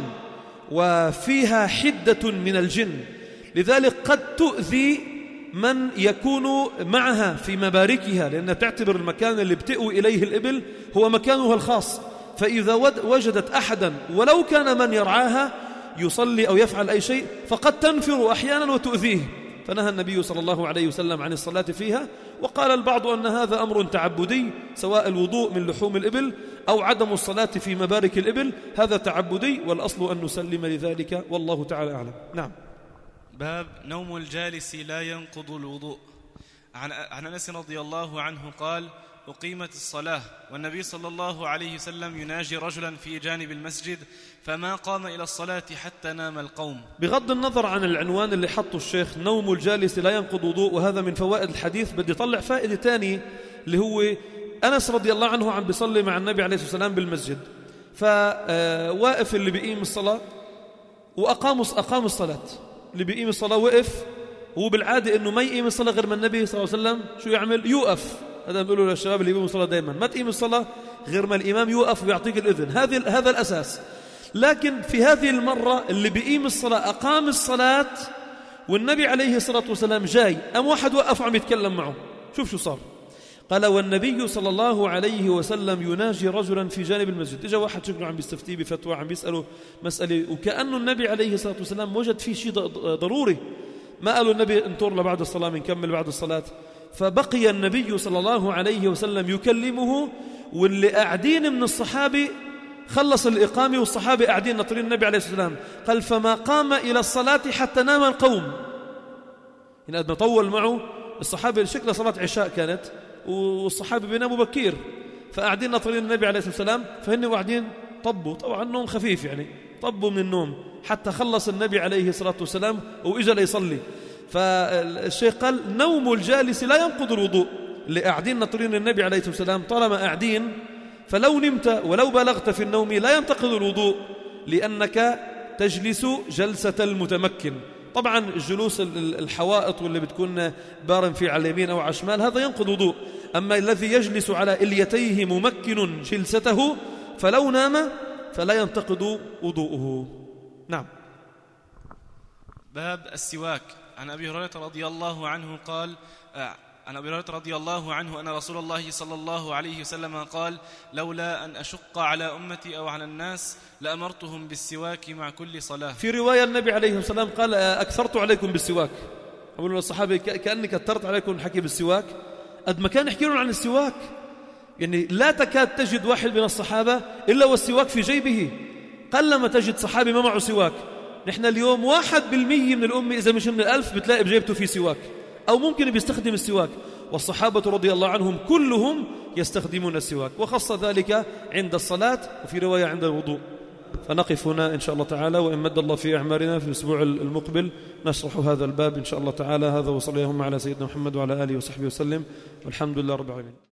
وفيها حدة من الجن، لذلك قد تؤذي من يكون معها في مباركها، لأنها تعتبر المكان اللي بتأوي إليه الإبل هو مكانها الخاص، فإذا وجدت أحدا ولو كان من يرعاها يصلي أو يفعل أي شيء فقد تنفر أحيانا وتؤذيه، فنهى النبي صلى الله عليه وسلم عن الصلاة فيها. وقال البعض أن هذا أمر تعبدي، سواء الوضوء من لحوم الإبل أو عدم الصلاة في مبارك الإبل، هذا تعبدي، والأصل أن نسلم لذلك، والله تعالى أعلم. نعم. باب نوم الجالس لا ينقض الوضوء. عن أنس رضي الله عنه قال: أقيمت الصلاة والنبي صلى الله عليه وسلم يناجي رجلا في جانب المسجد، فما قام إلى الصلاة حتى نام القوم. بغض النظر عن العنوان اللي حطه الشيخ، نوم الجالس لا ينقض وضوء، وهذا من فوائد الحديث، بدي طلع فائدة تانية اللي هو أنس رضي الله عنه عم بيصلي مع النبي عليه الصلاة والسلام بالمسجد، فواقف اللي بيقيم الصلاة وأقام الصلاة، اللي بيقيم الصلاة وقف، هو بالعادة إنه ما يقيم الصلاة غير ما النبي صلى الله عليه وسلم شو يعمل؟ يوقف. هذا بيقولوا للشباب اللي يقيموا الصلاة دائما: ما تقيم الصلاة غير ما الإمام يوقف ويعطيك الإذن، هذا الأساس. لكن في هذه المرة اللي بيقيم الصلاة أقام الصلاة والنبي عليه الصلاة والسلام جاي، أم واحد وقف وعم يتكلم معه. شوف شو صار. قال: والنبي صلى الله عليه وسلم يناجي رجلا في جانب المسجد. اجى واحد شكله عم بيستفتيه بفتوى، عم بيسأله مسألة، وكأنه النبي عليه الصلاة والسلام وجد فيه شيء ضروري. ما قالوا النبي انطر لبعد الصلاة بنكمل بعد الصلاة، فبقي النبي صلى الله عليه وسلم يكلمه، واللي قاعدين من الصحابة خلص الإقامة والصحابة قاعدين ناطرين النبي عليه الصلاة والسلام. قال: فما قام إلى الصلاة حتى نام القوم. يعني قد ما طول معه الصحابة، شكل صلاة عشاء كانت والصحابة بيناموا بكير، فقاعدين ناطرين النبي عليه الصلاة والسلام، فهن قاعدين طبوا، طبعا النوم خفيف يعني، طبوا من النوم حتى خلص النبي عليه الصلاة والسلام وإجا ليصلي. فالشيخ قال: نوم الجالس لا ينقض الوضوء. اللي قاعدين ناطرين النبي عليه الصلاة والسلام طالما قاعدين فلو نمت ولو بلغت في النوم لا ينتقض الوضوء، لأنك تجلس جلسة المتمكن. طبعا الجلوس الحوائط واللي بتكون بارم فيه على اليمين أو على الشمال هذا ينقض وضوء. أما الذي يجلس على إليتيه ممكن جلسته فلو نام فلا ينتقض وضوءه. نعم. باب السواك. عن أبي هريرة رضي الله عنه قال عن أبي هريرة رضي الله عنه أن رسول الله صلى الله عليه وسلم قال: لولا أن أشق على أمتي أو على الناس لأمرتهم بالسواك مع كل صلاة. في رواية النبي عليه الصلاة والسلام قال: أكثرت عليكم بالسواك. أقول للصحابة كأني كثرت عليكم الحكي بالسواك. قد ما كان يحكي لهم عن السواك، يعني لا تكاد تجد واحد من الصحابة إلا والسواك في جيبه، قلما تجد صحابي ما معه سواك. نحن اليوم 1% من الأمة إذا مش من 1000 بتلاقي بجيبته في سواك أو ممكن بيستخدم السواك، والصحابة رضي الله عنهم كلهم يستخدمون السواك، وخاصة ذلك عند الصلاة وفي رواية عند الوضوء. فنقف هنا إن شاء الله تعالى، وإن مد الله في أعمارنا في الأسبوع المقبل نشرح هذا الباب إن شاء الله تعالى. هذا وصلى اللهم على سيدنا محمد وعلى آله وصحبه وسلم، والحمد لله رب العالمين.